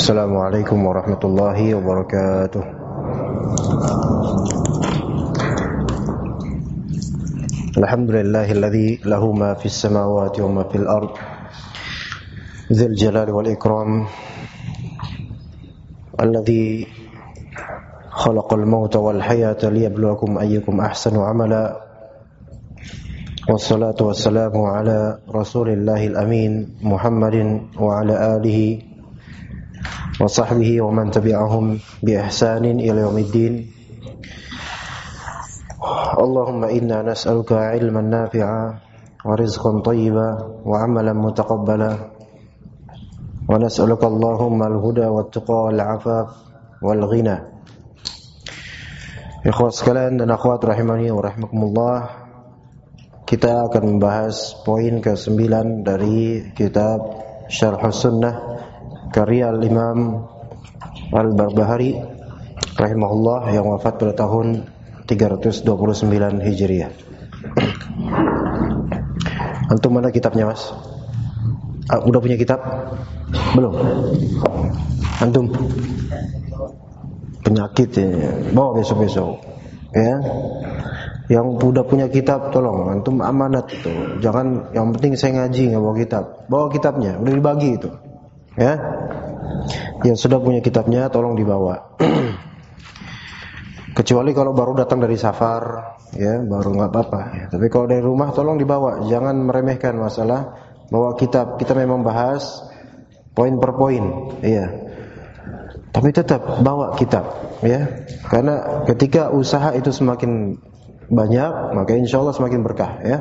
Assalamualaikum warahmatullahi wabarakatuh. Alhamdulillahilladzi lahu ma fis samawati wa ma fil ard dzul jalali wal ikram alladzi khalaqal mauta wal hayata liyabluwakum ayyukum ahsanu amala. Wassalatu wassalamu ala rasulillahil amin Muhammadin wa ala alihi wa sahbihi wa man tabi'ahum bi ihsanin ila yaumiddin. Allahumma inna nas'aluka ilman nafi'a wa rizqan thayyiban wa amalan mutaqabbala wa nas'aluka Allahumma al-huda wat tuqa wal 'afaf wal ghina. Ikhwas sekalian dan akhwat rahimani wa rahimakumullah, kita akan membahas poin ke-9 dari kitab Syarhus Sunnah karya Imam Al-Barbahari rahimahullah yang wafat pada tahun 329 Hijriah. Antum mana kitabnya, Mas? Udah punya kitab? Belum? Antum? Penyakit ya. Bawa besok-besok. Ya. Yang udah punya kitab tolong antum amanat itu. Jangan yang penting saya ngaji enggak bawa kitab. Bawa kitabnya, udah dibagi itu. Ya. Yang sudah punya kitabnya tolong dibawa. Kecuali kalau baru datang dari safar, ya, baru enggak apa-apa ya. Tapi kalau dari rumah tolong dibawa, jangan meremehkan masalah bawa kitab. Kita memang bahas poin per poin, iya. Tapi tetap bawa kitab, ya. Karena ketika usaha itu semakin banyak, maka insyaallah semakin berkah, ya.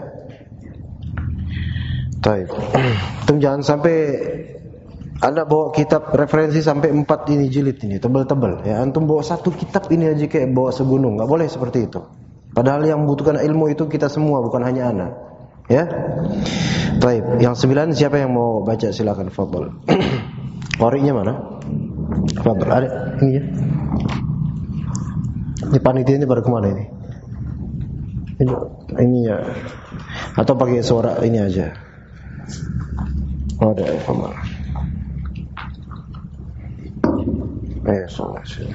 Baik. Tum jangan sampai Anda bawa kitab referensi sampai 4 ini jilid ini, tebal-tebal ya. Antum bawa satu kitab ini aja kayak bawa segunung, enggak boleh seperti itu. Padahal yang membutuhkan ilmu itu kita semua, bukan hanya ana. Ya. Baik, yang 9 siapa yang mau baca silakan, fadhol. Qari'nya mana? Fadhol, ada ini ya. Ini panitia ini pada kemana ini? Ini ya. Atau pakai suara ini aja. Oh, ada fadhol. Saya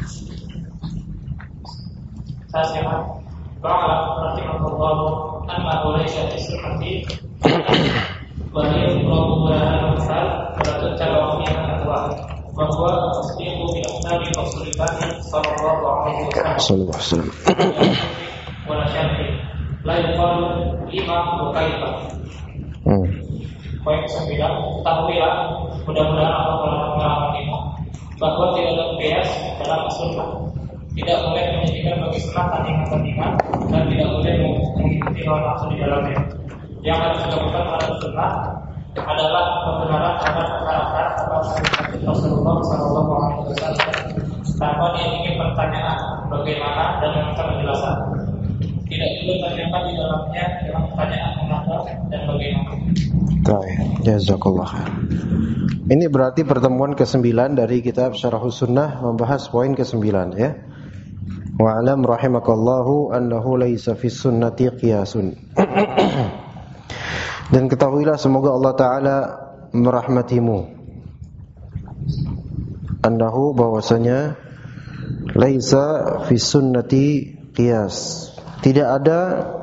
siapa? Qala rahimahullah anna ulaika ismati wa yaqulu wa misal wa tajawu min al-ahwa wa huwa tasdiqu bi asnabi rasulillah sallallahu alaihi wasallam wa la syarti la yuqalu lima wa kaifa. Poin 9, ketahuilah mudah-mudahan Allah mengampuni bahwa tidak ada bias dalam sunnah. Tidak boleh menjadikan bagi sunnah tandingan-tandingan dan tidak boleh mengikuti hawa nafsu di dalamnya. Yang harus dilakukan pada sunnah adalah pembenaran terhadap perkara-perkara atau hadis Rasulullah SAW tanpa diiringi pertanyaan bagaimana dan meminta penjelasan. Tidak perlu tanyakan di dalamnya dengan pertanyaan mengapa dan bagaimana. Baik, jazakallah khair. Ini berarti pertemuan ke-9 dari kitab Syarhus Sunnah membahas poin ke-9 ya. Wa alam rahimakallahu annahu laisa fis sunnati qiyasun. Dan ketahuilah semoga Allah taala merahmatimu. Annahu bahwasanya laisa fis sunnati qiyas. Tidak ada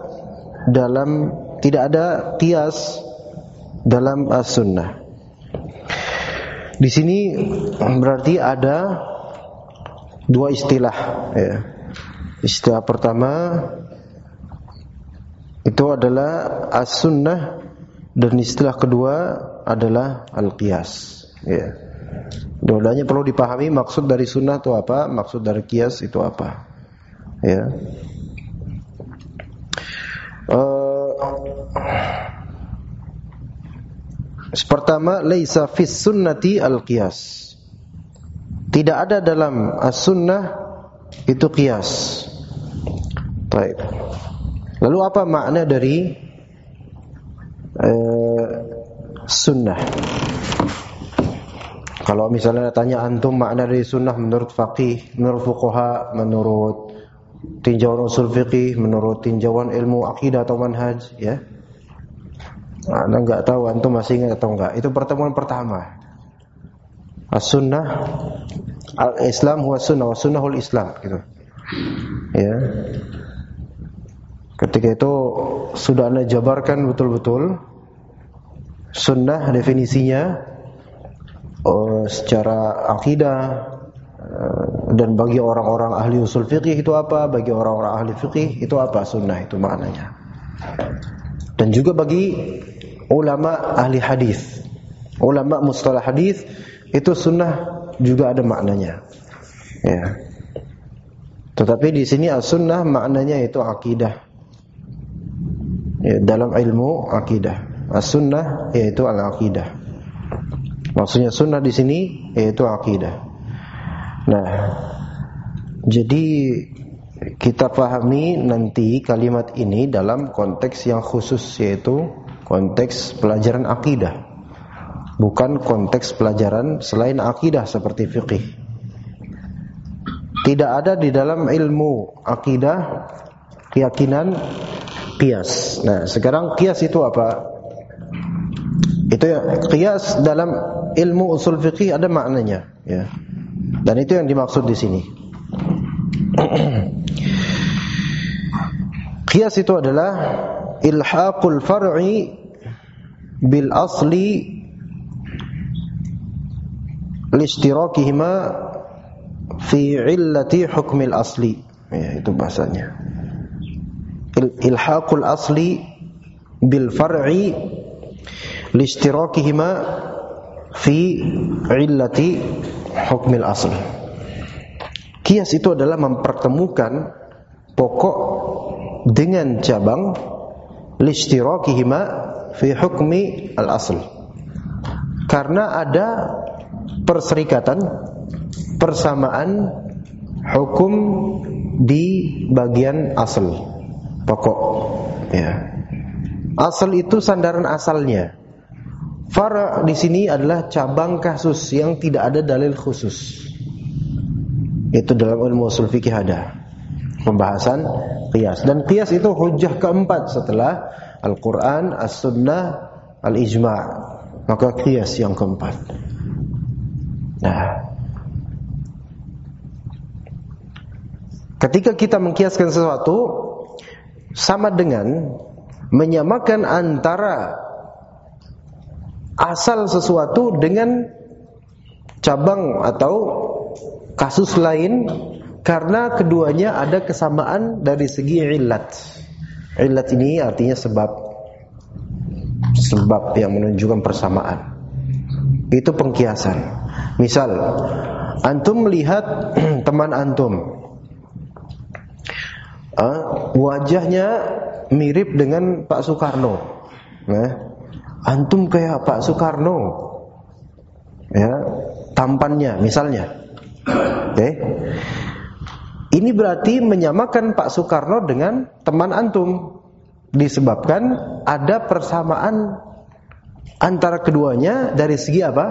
qiyas dalam as-sunnah. Di sini berarti ada dua istilah ya. Istilah pertama itu adalah as-sunnah dan istilah kedua adalah al-qiyas ya. Dua-duanya perlu dipahami maksud dari sunnah itu apa, maksud dari qiyas itu apa. Ya. Pertama, laisa fis sunnati al-qiyas. Tidak ada dalam as-sunnah itu qiyas. Baik. Lalu apa makna dari sunnah? Kalau misalnya tanya antum makna dari sunnah menurut faqih, menurut fuqaha, menurut tinjauan usul fiqih, menurut tinjauan ilmu akidah atau manhaj, ya. Anda enggak tahu, antum masih ingat atau enggak? Itu pertemuan pertama. As-sunnah al-Islam huwa sunnah wa sunnahul Islam gitu. Ya. Ketika itu sudah Anda jabarkan betul-betul sunnah definisinya secara akidah, dan bagi orang-orang ahli usul fiqih itu apa, bagi orang-orang ahli fiqih itu apa sunnah itu maknanya. Dan juga bagi ulama ahli hadis, ulama mustalah hadis itu sunnah juga ada maknanya. Ya. Tetapi di sini as-sunnah maknanya itu akidah. Ya, dalam ilmu akidah, as-sunnah yaitu al-aqidah. Maksudnya sunnah di sini yaitu akidah. Nah, jadi kita pahami nanti kalimat ini dalam konteks yang khusus, yaitu konteks pelajaran akidah, bukan konteks pelajaran selain akidah seperti fikih. Tidak ada di dalam ilmu akidah keyakinan qiyas. Nah, sekarang qiyas itu apa? Itu ya, qiyas dalam ilmu usul fikih ada maknanya, ya. Dan itu yang dimaksud di sini. Qiyas itu adalah ilhaqul far'i bil asli lishtirakihima fi illati hukmil asli. Ya, itu bahasanya. Ilhaqul asli bil far'i lishtirakihima fi illati hukmil asl. Qiyas itu adalah mempertemukan pokok dengan cabang lishtirakihima fi hukmi al-asl. Karena ada perserikatan, persamaan hukum di bagian asal, pokok. Ya. Asal itu sandaran asalnya. Far' di sini adalah cabang kasus yang tidak ada dalil khusus. Itu dalam ilmu usul fikih ada pembahasan qiyas. Dan qiyas itu hujjah keempat setelah Al-Quran, As-Sunnah, Al-Ijma'. Maka qiyas yang keempat. Nah, ketika kita mengkiaskan sesuatu, sama dengan menyamakan antara asal sesuatu dengan cabang atau kasus lain, karena keduanya ada kesamaan dari segi illat. Illat ini artinya sebab yang menunjukkan persamaan. Itu pengkiasan. Misal, antum melihat teman antum, wajahnya mirip dengan Pak Soekarno. Antum kayak Pak Soekarno, ya, tampannya misalnya. Oke. Ini berarti menyamakan Pak Soekarno dengan teman antum, disebabkan ada persamaan antara keduanya dari segi apa?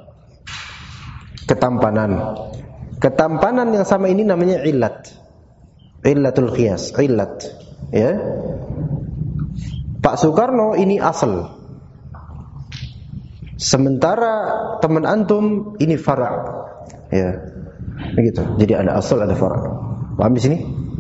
Ketampanan. Ketampanan yang sama ini namanya illat. Illatul qiyas, illat. Ya. Pak Soekarno ini asal. Sementara teman antum ini fara'. Ya. Begitu. Jadi ada asal, ada fara'. Paham di sini?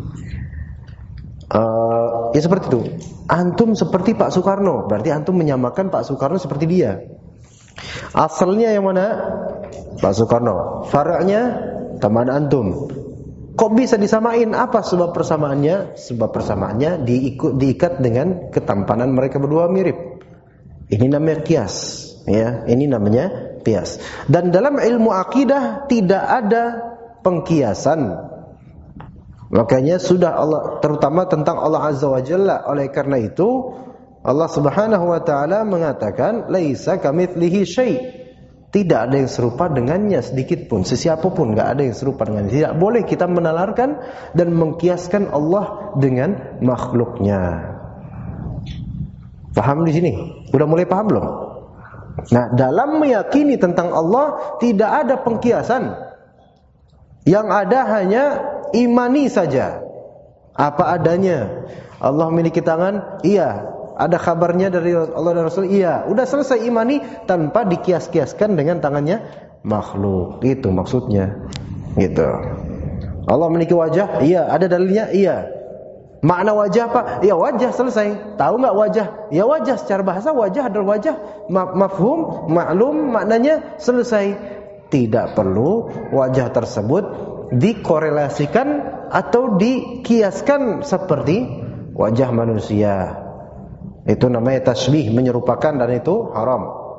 Ya seperti itu. Antum seperti Pak Soekarno, berarti antum menyamakan Pak Soekarno seperti dia. Asalnya yang mana? Pak Soekarno. Fara'nya teman antum. Kok bisa disamain? Apa sebab persamaannya? Sebab persamaannya diikat dengan ketampanan mereka berdua mirip. Ini namanya qiyas. Ya, ini namanya qiyas. Dan dalam ilmu akidah tidak ada pengkiasan. Makanya sudah Allah, terutama tentang Allah Azza wa Jalla. Oleh karena itu Allah Subhanahu wa taala mengatakan laisa kamitslihi syai'. Tidak ada yang serupa dengannya sedikit pun, sesiapa pun enggak ada yang serupa dengannya. Tidak boleh kita menalarkan dan mengkiaskan Allah dengan makhluknya. Paham di sini? Udah mulai paham belum? Nah, dalam meyakini tentang Allah tidak ada pengkiasan. Yang ada hanya imani saja. Apa adanya. Allah memiliki tangan? Iya. Ada kabarnya dari Allah dan Rasul? Iya. Udah selesai imani tanpa dikias-kiaskan dengan tangannya makhluk. Itu maksudnya. Gitu. Allah memiliki wajah? Iya. Ada dalilnya? Iya. Makna wajah apa? Ya wajah, selesai. Tahu nggak wajah? Ya wajah, secara bahasa wajah adalah wajah. Mafhum, maklum, maknanya selesai. Tidak perlu wajah tersebut dikorelasikan atau dikiaskan seperti wajah manusia. Itu namanya tasbih, menyerupakan, dan itu haram.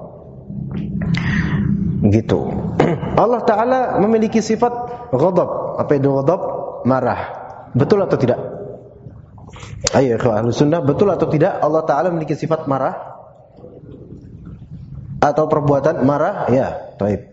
Gitu. Allah Ta'ala memiliki sifat ghadab. Apa itu ghadab? Marah. Betul atau tidak? Ayo ahlu sunnah, betul atau tidak Allah Ta'ala memiliki sifat marah? Atau perbuatan marah? Ya, baik.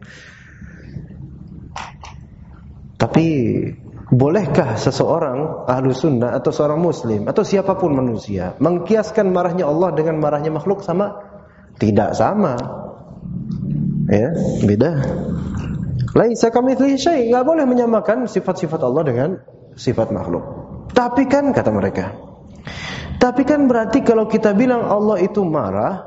Tapi bolehkah seseorang ahlu sunnah atau seorang muslim atau siapapun manusia mengkiaskan marahnya Allah dengan marahnya makhluk sama? Tidak sama. Ya, beda. Laisa kamitslihi syai', enggak boleh menyamakan sifat-sifat Allah dengan sifat makhluk. Tapi kan kata mereka, tapi kan berarti kalau kita bilang Allah itu marah,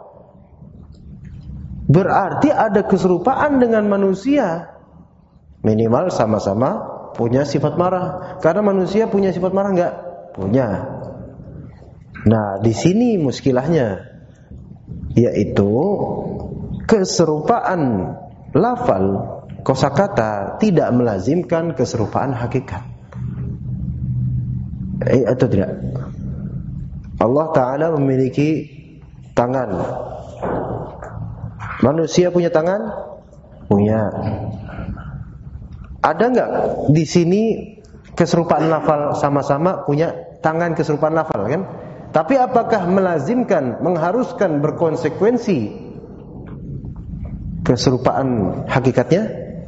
berarti ada keserupaan dengan manusia. Minimal sama-sama punya sifat marah. Karena manusia punya sifat marah enggak? Punya. Nah, di sini muskilahnya, yaitu keserupaan lafal, kosakata tidak melazimkan keserupaan hakikat. Atau tidak? Allah Ta'ala memiliki tangan. Manusia punya tangan? Punya. Ada enggak di sini keserupaan lafal, sama-sama punya tangan, keserupaan lafal kan? Tapi apakah melazimkan, mengharuskan, berkonsekuensi keserupaan hakikatnya?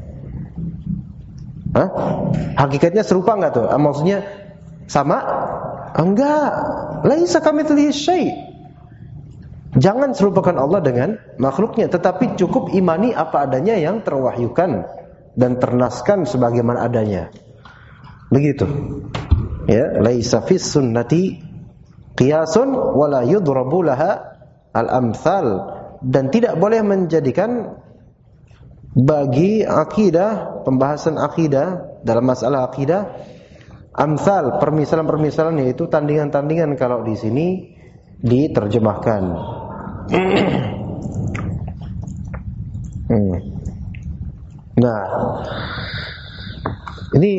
Hah? Hakikatnya serupa enggak tuh? Maksudnya sama? Enggak. Laisa kamitslihi syai'. Jangan serupakan Allah dengan makhluknya, tetapi cukup imani apa adanya yang terwahyukan dan ternaskan sebagaimana adanya. Begitu. Ya, laisa fis sunnati qiyasun wala yudrabu laha al-amthal, dan tidak boleh menjadikan bagi akidah, pembahasan akidah dalam masalah akidah, amsal, permisalan-permisalan, yaitu tandingan-tandingan kalau di sini diterjemahkan. Nah, ini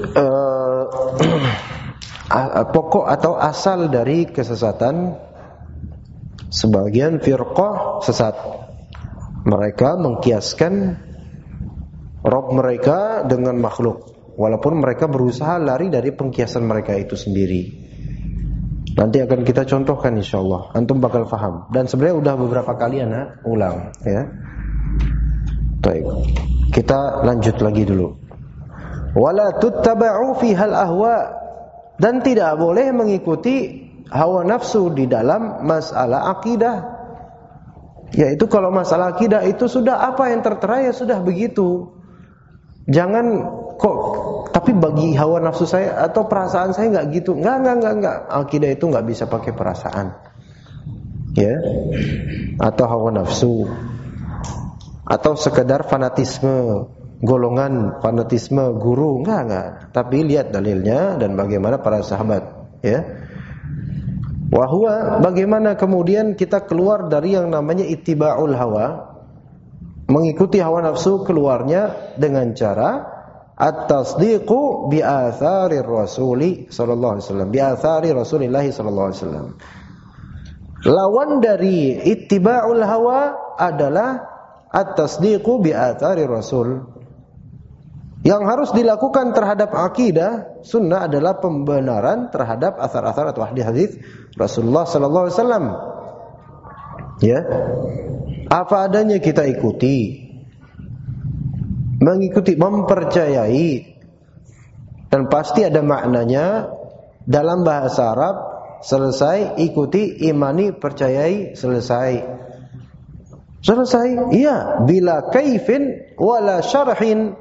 pokok atau asal dari kesesatan sebagian firqah sesat. Mereka mengkiaskan Rabb mereka dengan makhluk, walaupun mereka berusaha lari dari pengkiasan mereka itu sendiri. Nanti akan kita contohkan insyaallah. Antum bakal faham. Dan sebenarnya udah beberapa kali anak ulang ya. Baik. Kita lanjut lagi dulu. Wala tuttaba'u fihal ahwa, dan tidak boleh mengikuti hawa nafsu di dalam masalah akidah. Yaitu kalau masalah akidah itu sudah apa yang tertera ya sudah begitu. Jangan kok tapi bagi hawa nafsu saya atau perasaan saya enggak gitu. Enggak. Akidah itu enggak bisa pakai perasaan. Ya. Atau hawa nafsu. Atau sekedar fanatisme, golongan fanatisme guru, enggak. Tapi lihat dalilnya dan bagaimana para sahabat, ya. Wahwa, bagaimana kemudian kita keluar dari yang namanya ittiba'ul hawa, mengikuti hawa nafsu, keluarnya dengan cara at-tasdiqu bi atharir rasuli sallallahu alaihi wasallam, bi athari Rasulillah sallallahu alaihi wasallam. Lawan dari ittiba'ul hawa adalah at-tasdiqu bi athari Rasul. Yang harus dilakukan terhadap akidah sunnah adalah pembenaran terhadap athar-athar atau hadis-hadis Rasulullah sallallahu alaihi wasallam. Ya. Apa adanya kita ikuti. Mengikuti, mempercayai, dan pasti ada maknanya dalam bahasa Arab. Selesai, ikuti, imani, percayai, selesai. Selesai. Iya, bila kaifin wala syarhin.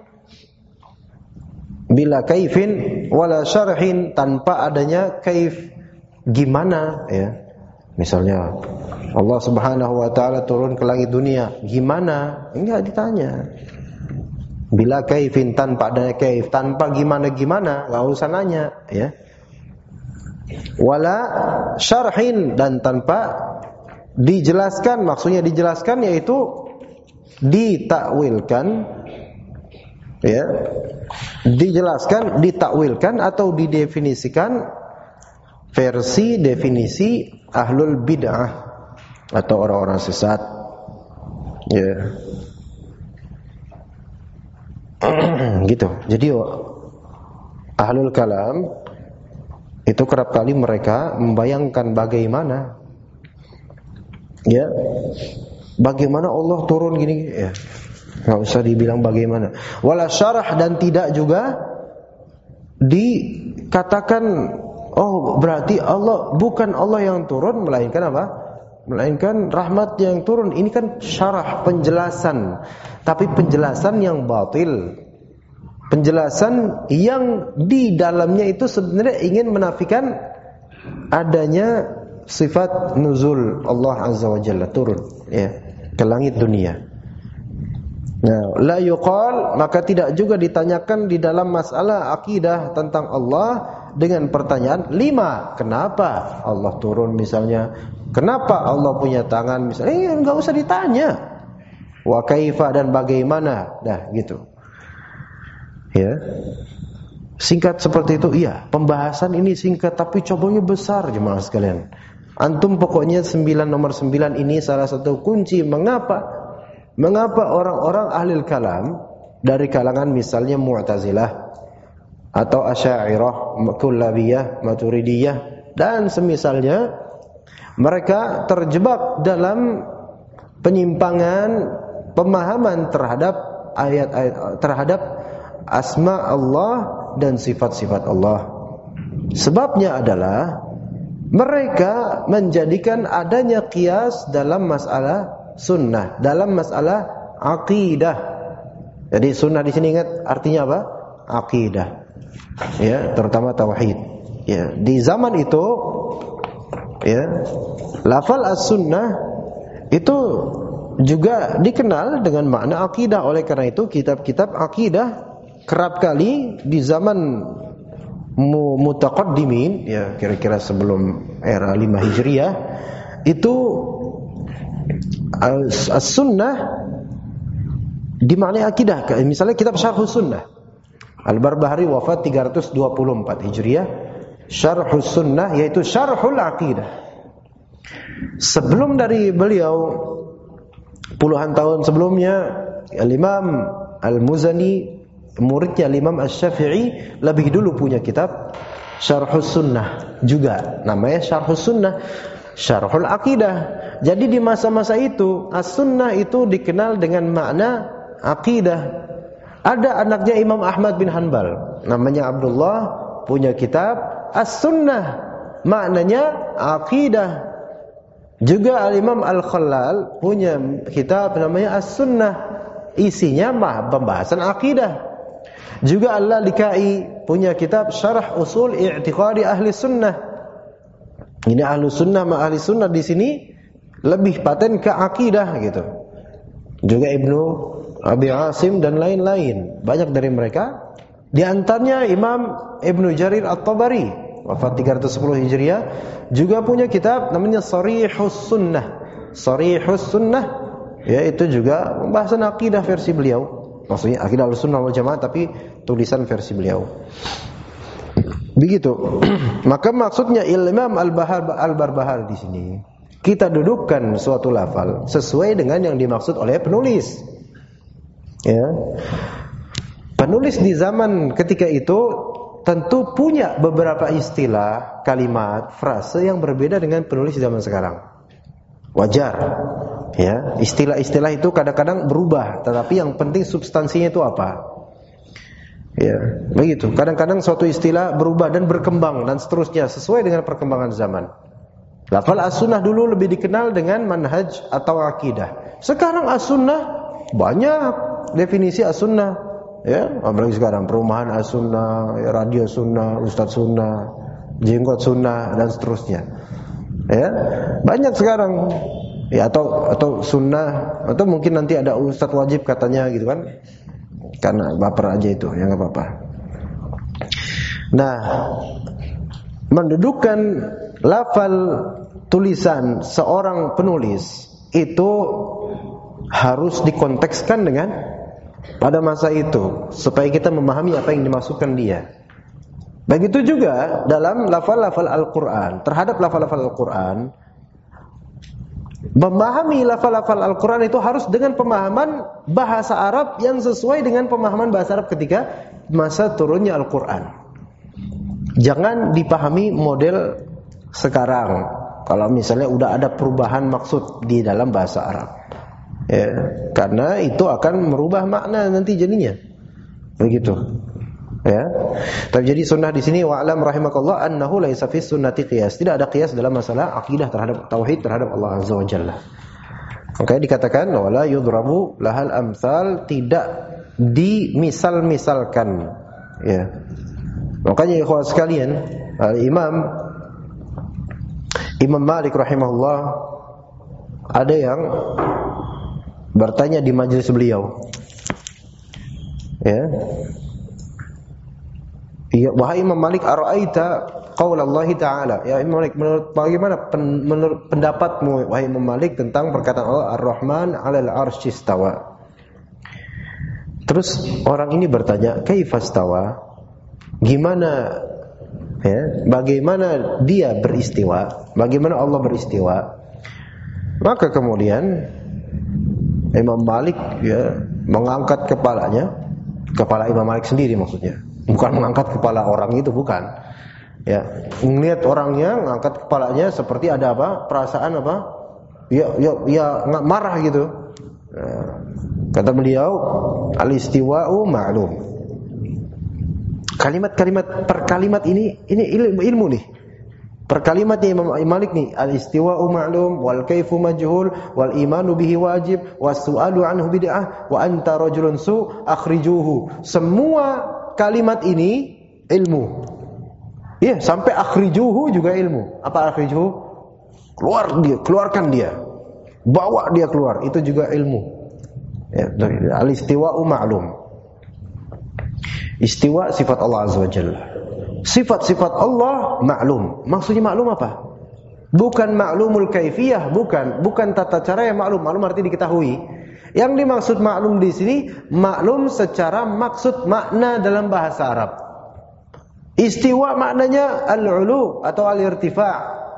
Bila kaifin wala syarhin, tanpa adanya kaif, gimana ya. Misalnya Allah Subhanahu wa taala turun ke langit dunia, gimana? Enggak ditanya. Bila kaifin, tanpa adanya kaif, tanpa gimana-gimana, enggak usah nanya, ya. Wala syarhin, dan tanpa dijelaskan, maksudnya dijelaskan yaitu ditakwilkan, ya. Dijelaskan, ditakwilkan atau didefinisikan versi definisi ahlul bid'ah atau orang-orang sesat, ya. Gitu. Jadi ahlul kalam itu kerap kali mereka membayangkan bagaimana, ya, bagaimana Allah turun gini, ya. Enggak usah dibilang bagaimana. Wala syarah, dan tidak juga dikatakan oh berarti Allah, bukan Allah yang turun, melainkan apa? Melainkan rahmat yang turun. Ini kan syarah, penjelasan, tapi penjelasan yang batil, penjelasan yang di dalamnya itu sebenarnya ingin menafikan adanya sifat nuzul Allah Azza wa Jalla, turun, ya, ke langit dunia. Nah, la yuqal, maka tidak juga ditanyakan di dalam masalah akidah tentang Allah dengan pertanyaan lima, kenapa Allah turun misalnya, kenapa Allah punya tangan misalnya, enggak usah ditanya. Wa kaifa, dan bagaimana, dah gitu. Ya. Singkat seperti itu, iya. Pembahasan ini singkat tapi cabangnya besar, jemaah sekalian. Antum pokoknya nomor 9 ini salah satu kunci mengapa orang-orang ahlul kalam dari kalangan misalnya Mu'tazilah atau Asy'ariyah, Kullabiyah, Maturidiyah dan semisalnya, mereka terjebak dalam penyimpangan pemahaman terhadap ayat-ayat, terhadap asma Allah dan sifat-sifat Allah. Sebabnya adalah mereka menjadikan adanya qiyas dalam masalah sunnah, dalam masalah akidah. Jadi sunnah di sini ingat artinya apa? Akidah. Ya, terutama tauhid. Ya, di zaman itu, ya, lafal as-sunnah itu juga dikenal dengan makna akidah. Oleh karena itu kitab-kitab akidah kerap kali di zaman mutaqaddimin, ya kira-kira sebelum era 5 Hijriah, itu as-sunnah dimaknai akidah. Misalnya kitab Syarhus Sunnah, Al-Barbahari wafat 324 Hijriah. Syarhus Sunnah yaitu syarhul aqidah. Sebelum dari beliau, puluhan tahun sebelumnya, Al-Imam Al-Muzani, muridnya Imam Asy-Syafi'i, lebih dulu punya kitab Syarhus Sunnah juga, namanya Syarhus Sunnah, syarhul aqidah. Jadi di masa-masa itu as-sunnah itu dikenal dengan makna aqidah. Ada anaknya Imam Ahmad bin Hanbal, namanya Abdullah, punya kitab as-sunnah, maknanya aqidah. Juga Al-Imam Al-Khallal punya kitab namanya as-sunnah, isinya pembahasan aqidah. Juga Al-Lalikai punya kitab Syarah Usul I'tiqadi Ahli Sunnah. Ini ahli sunnah ma ahli sunnah di sini lebih paten ke akidah gitu. Juga Ibnu Abi Asim dan lain-lain, banyak dari mereka. Di antaranya Imam Ibnu Jarir At-Tabari, wafat 310 Hijriah, juga punya kitab namanya Sharihus Sunnah. Sharihus Sunnah, yaitu juga pembahasan akidah versi beliau. Maksudnya akidah Ahlussunnah wal Jamaah tapi tulisan versi beliau. Begitu. Maka maksudnya Imam Al-Barbahari di sini kita dudukkan suatu lafal sesuai dengan yang dimaksud oleh penulis. Ya. Penulis di zaman ketika itu tentu punya beberapa istilah, kalimat, frase yang berbeda dengan penulis zaman sekarang. Wajar. Ya, istilah-istilah itu kadang-kadang berubah, tetapi yang penting substansinya itu apa? Ya, begitu. Kadang-kadang suatu istilah berubah dan berkembang dan seterusnya sesuai dengan perkembangan zaman. Lafal as-sunnah dulu lebih dikenal dengan manhaj atau akidah. Sekarang as-sunnah banyak definisi as-sunnah. Ya, apalagi sekarang perumahan as-sunnah, ya, radio sunnah, ustadz sunnah, jenggot sunnah dan seterusnya. Ya, banyak sekarang. Ya, atau sunnah, atau mungkin nanti ada ustadz wajib katanya gitu kan. Karena baper aja itu, ya nggak apa-apa. Nah, mendudukan lafal tulisan seorang penulis itu harus dikontekskan dengan pada masa itu supaya kita memahami apa yang dimaksudkan dia. Begitu juga dalam lafal-lafal Al-Quran. Terhadap lafal-lafal Al-Quran, memahami lafal-lafal Al-Quran itu harus dengan pemahaman bahasa Arab yang sesuai dengan pemahaman bahasa Arab ketika masa turunnya Al-Quran. Jangan dipahami model sekarang. Kalau misalnya udah ada perubahan maksud di dalam bahasa Arab, ya, karena itu akan merubah makna nanti jadinya. Begitu. Ya. Tapi jadi sunnah di sini wa'lam rahimakallah annahu laisa fi sunnati qiyas. Tidak ada qiyas dalam masalah akidah terhadap tauhid terhadap Allah Azza wa Jalla. Makanya dikatakan wala yudrabu lahal amsal, tidak dimisal-misalkan. Ya. Makanya ikhwan sekalian, Imam Malik rahimahullah ada yang bertanya di majelis beliau. Ya. Ya, wahai Imam Malik, ara'aita qaul Allah Ta'ala. Ya Imam Malik, menurut pendapatmu wahai Imam Malik tentang perkataan Allah Ar-Rahman 'alal 'arsy istawa. Terus orang ini bertanya, kaifa istawa? Gimana, ya, bagaimana dia beristiwa? Bagaimana Allah beristiwa? Maka kemudian Imam Malik, ya, mengangkat kepalanya, kepala Imam Malik sendiri maksudnya. Bukan mengangkat kepala orang itu, bukan. Ya, ngelihat orangnya, ngangkat kepalanya seperti ada apa? Perasaan apa? Ya marah gitu. Nah, kata beliau, al-istiwa'u ma'lum. Kalimat-kalimat per kalimat ini ilmu nih. Per kalimatnya Imam Malik nih, al-istiwa'u ma'lum wal kaifu majhul wal imanu bihi wajib was su'alu anhu bid'ah wa anta rajulun su akhrijuhu. Semua kalimat ini ilmu. Iya, sampai akhrijuhu juga ilmu. Apa akhrijuhu? Keluarkan dia. Bawa dia keluar, itu juga ilmu. Ya, al-istiwa'u ma'lum. Istiwa sifat Allah Azza wa Jalla. Sifat-sifat Allah maklum. Maksudnya maklum apa? Bukan maklumul kaifiyah, bukan tata cara yang maklum. Maklum artinya diketahui. Yang dimaksud maklum di sini maklum secara maksud makna dalam bahasa Arab. Istiwa maknanya al-ulu atau al-irtifa'.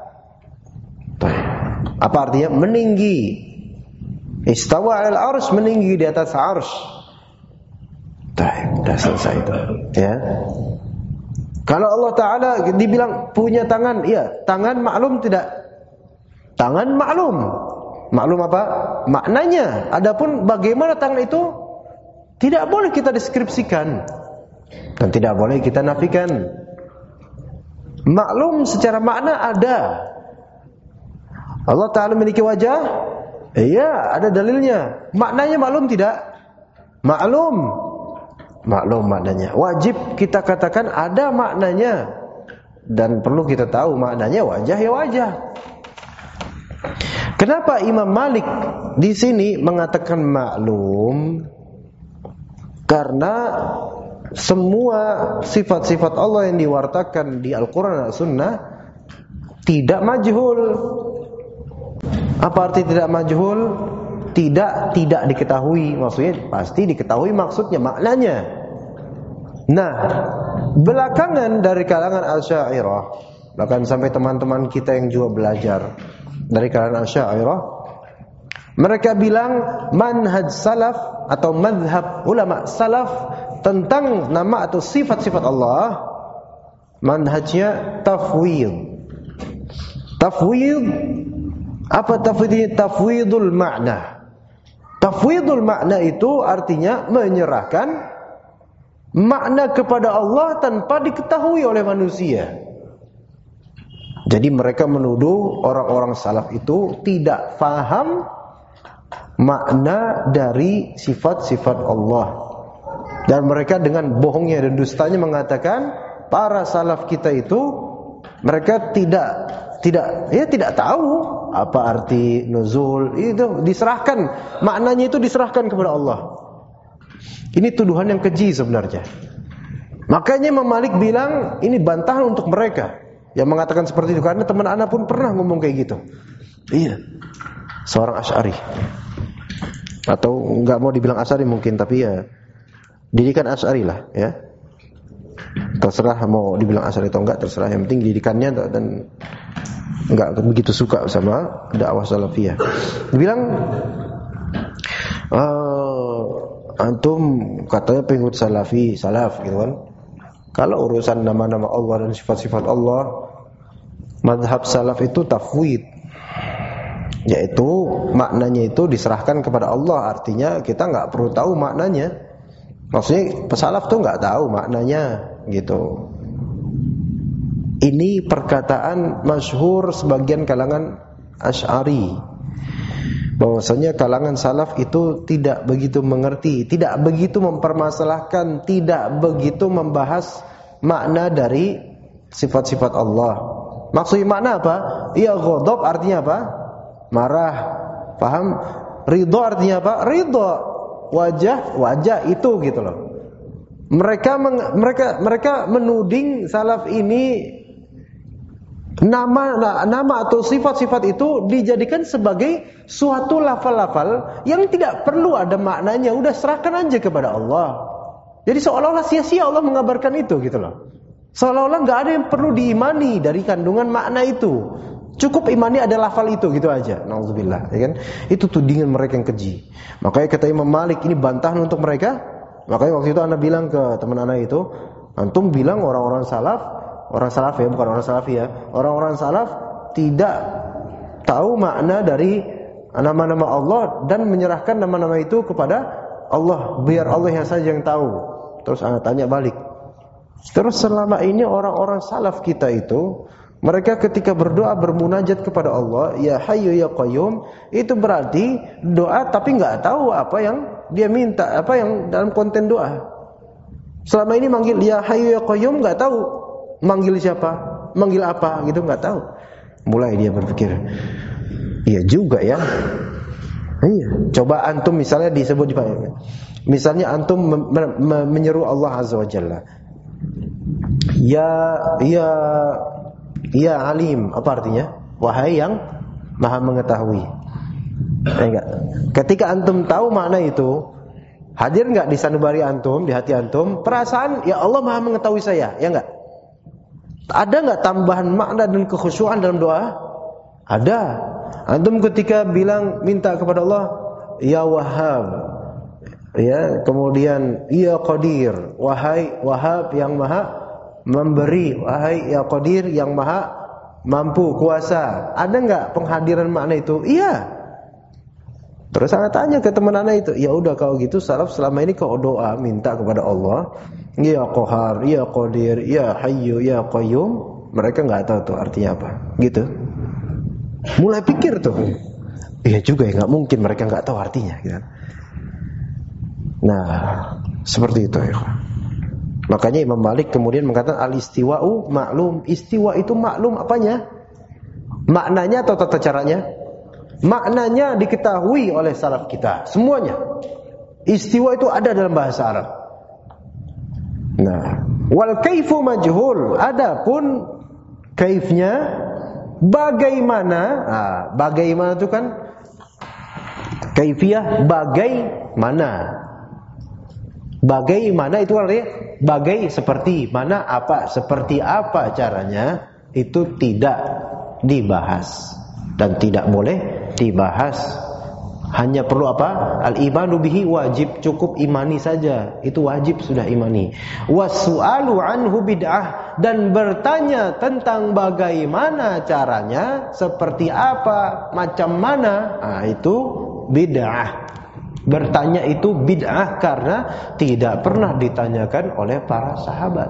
Apa artinya? Meninggi. Istawa al-'arsy, meninggi di atas 'arsy. Sudah selesai itu. Ya. Kalau Allah Ta'ala dibilang punya tangan, iya, tangan maklum tidak? Tangan maklum. Maklum apa? Maknanya. Adapun bagaimana tangan itu tidak boleh kita deskripsikan dan tidak boleh kita nafikan. Maklum secara makna ada. Allah Ta'ala memiliki wajah? Iya, ada dalilnya. Maknanya maklum tidak? Maklum. Maklum maknanya. Wajib kita katakan ada maknanya. Dan perlu kita tahu maknanya wajah ya wajah. Kenapa Imam Malik di sini mengatakan maklum? Karena semua sifat-sifat Allah yang diwartakan di Al-Quran dan Sunnah tidak majhul. Apa arti tidak majhul? Tidak diketahui. Maksudnya pasti diketahui maksudnya, maknanya. Nah, belakangan dari kalangan Asy'ariyah, bahkan sampai teman-teman kita yang juga belajar dari kalangan Asy'ariyah, mereka bilang manhaj salaf atau madhab ulama salaf tentang nama atau sifat-sifat Allah, manhajnya tafwid. Tafwid, apa tafwid? Tafwidul makna. Tafwidul makna itu artinya menyerahkan makna kepada Allah tanpa diketahui oleh manusia. Jadi mereka menuduh orang-orang salaf itu tidak faham makna dari sifat-sifat Allah. Dan mereka dengan bohongnya dan dustanya mengatakan para salaf kita itu mereka tidak tahu apa arti nuzul. Itu diserahkan, maknanya itu diserahkan kepada Allah. Ini tuduhan yang keji sebenarnya. Makanya Imam Malik bilang ini bantahan untuk mereka yang mengatakan seperti itu, karena teman ana pun pernah ngomong kayak gitu. Iya, seorang Asy'ari, atau nggak mau dibilang Asy'ari mungkin, tapi ya didikan Asy'ari lah ya. Terserah mau dibilang Asy'ari atau enggak, terserah, yang penting didikannya dan enggak begitu suka sama dakwah salafiyah. Dibilang antum katanya pengikut salaf gitu kan. Kalau urusan nama-nama Allah dan sifat-sifat Allah, mazhab salaf itu tafwid, yaitu maknanya itu diserahkan kepada Allah. Artinya kita nggak perlu tahu maknanya. Maksudnya pesalaf tuh nggak tahu maknanya gitu. Ini perkataan masyhur sebagian kalangan Asy'ari, bahwasanya kalangan salaf itu tidak begitu mengerti, tidak begitu mempermasalahkan, tidak begitu membahas makna dari sifat-sifat Allah. Maksudnya makna apa? Ya, ghadab artinya apa? Marah. Paham? Ridha artinya apa? Ridha. Wajah itu gitu loh. Mereka menuding salaf ini nama atau sifat-sifat itu dijadikan sebagai suatu lafal-lafal yang tidak perlu ada maknanya, udah serahkan aja kepada Allah. Jadi seolah-olah sia-sia Allah mengabarkan itu gitu loh. Seolah-olah nggak ada yang perlu diimani dari kandungan makna itu. Cukup imani ada lafal itu gitu aja. Nauzubillah, ya kan? Itu tudingan mereka yang keji. Makanya kata Imam Malik ini bantahan untuk mereka. Makanya waktu itu ana bilang ke teman ana itu, antum bilang orang-orang salaf ya, bukan orang salafi ya. Orang-orang salaf tidak tahu makna dari nama-nama Allah dan menyerahkan nama-nama itu kepada Allah, biar Allah yang saja yang tahu. Terus ana tanya balik. Terus selama ini orang-orang salaf kita itu, mereka ketika berdoa bermunajat kepada Allah, ya Hayyu ya Qayyum, itu berarti doa tapi enggak tahu apa yang dia minta, apa yang dalam konten doa. Selama ini manggil ya Hayyu ya Qayyum enggak tahu manggil siapa, manggil apa gitu, enggak tahu. Mulai dia berpikir, iya juga ya. Iya, coba antum misalnya disebut di misalnya antum menyeru Allah Azza wa Jalla. Ya Alim, apa artinya? Wahai yang Maha mengetahui. Enggak. Ketika antum tahu makna itu, hadir enggak di sanubari antum, di hati antum, perasaan ya Allah Maha mengetahui saya, ya enggak? Ada enggak tambahan makna dan kekhusyuan dalam doa? Ada. Antum ketika bilang minta kepada Allah, ya Wahhab, ya, kemudian ya Qadir, wahai Wahhab yang Maha memberi, wahai ya Qadir yang Maha mampu kuasa. Ada enggak penghadiran makna itu? Iya. Terus saya tanya ke teman anak itu, ya udah kalau gitu salaf selama ini kalau doa minta kepada Allah, ya Qahar, ya Qadir, ya Hayyu, ya Qayyum, mereka enggak tahu tuh artinya apa. Gitu. Mulai pikir tuh. Iya juga ya, enggak mungkin mereka enggak tahu artinya gitu. Nah, seperti itu ya. Makanya Imam Malik kemudian mengatakan al-istiwa'u maklum. Istiwa itu maklum apanya? Maknanya atau tata caranya? Maknanya diketahui oleh salaf kita semuanya. Istiwa itu ada dalam bahasa Arab. Nah, wal kaifu majhul. Adapun kaifnya bagaimana? Nah, bagaimana itu kan kaifiyah bagaimana. Bagaimana itu artinya bagai seperti mana, apa seperti apa caranya, itu tidak dibahas dan tidak boleh dibahas. Hanya perlu apa? Al-imanu bihi wajib, cukup imani saja, itu wajib sudah imani. Was-su'alu anhu bid'ah, dan bertanya tentang bagaimana caranya, seperti apa, macam mana, nah, itu bid'ah. Bertanya itu bid'ah karena tidak pernah ditanyakan oleh para sahabat.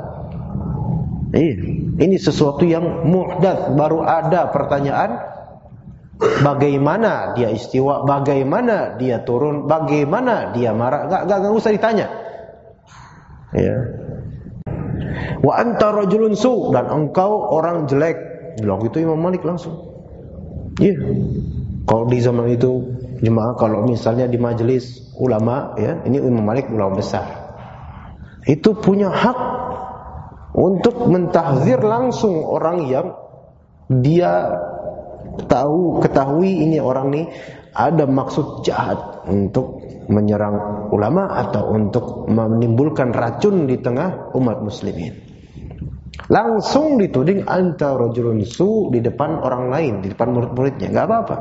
Ini sesuatu yang muhdats, baru ada pertanyaan bagaimana dia istiwa, bagaimana dia turun, bagaimana dia marah, enggak usah ditanya. Ya. Wa anta rajulun su, dan engkau orang jelek. Bilang gitu Imam Malik langsung. Iya. Kalau di zaman itu jemaah kalau misalnya di majelis ulama, ya, ini Imam Malik ulama besar, itu punya hak untuk mentahzir langsung orang yang dia ketahui ini orang nih ada maksud jahat untuk menyerang ulama atau untuk menimbulkan racun di tengah umat muslimin. Langsung dituding anta rajulun su di depan orang lain, di depan murid-muridnya, nggak apa-apa.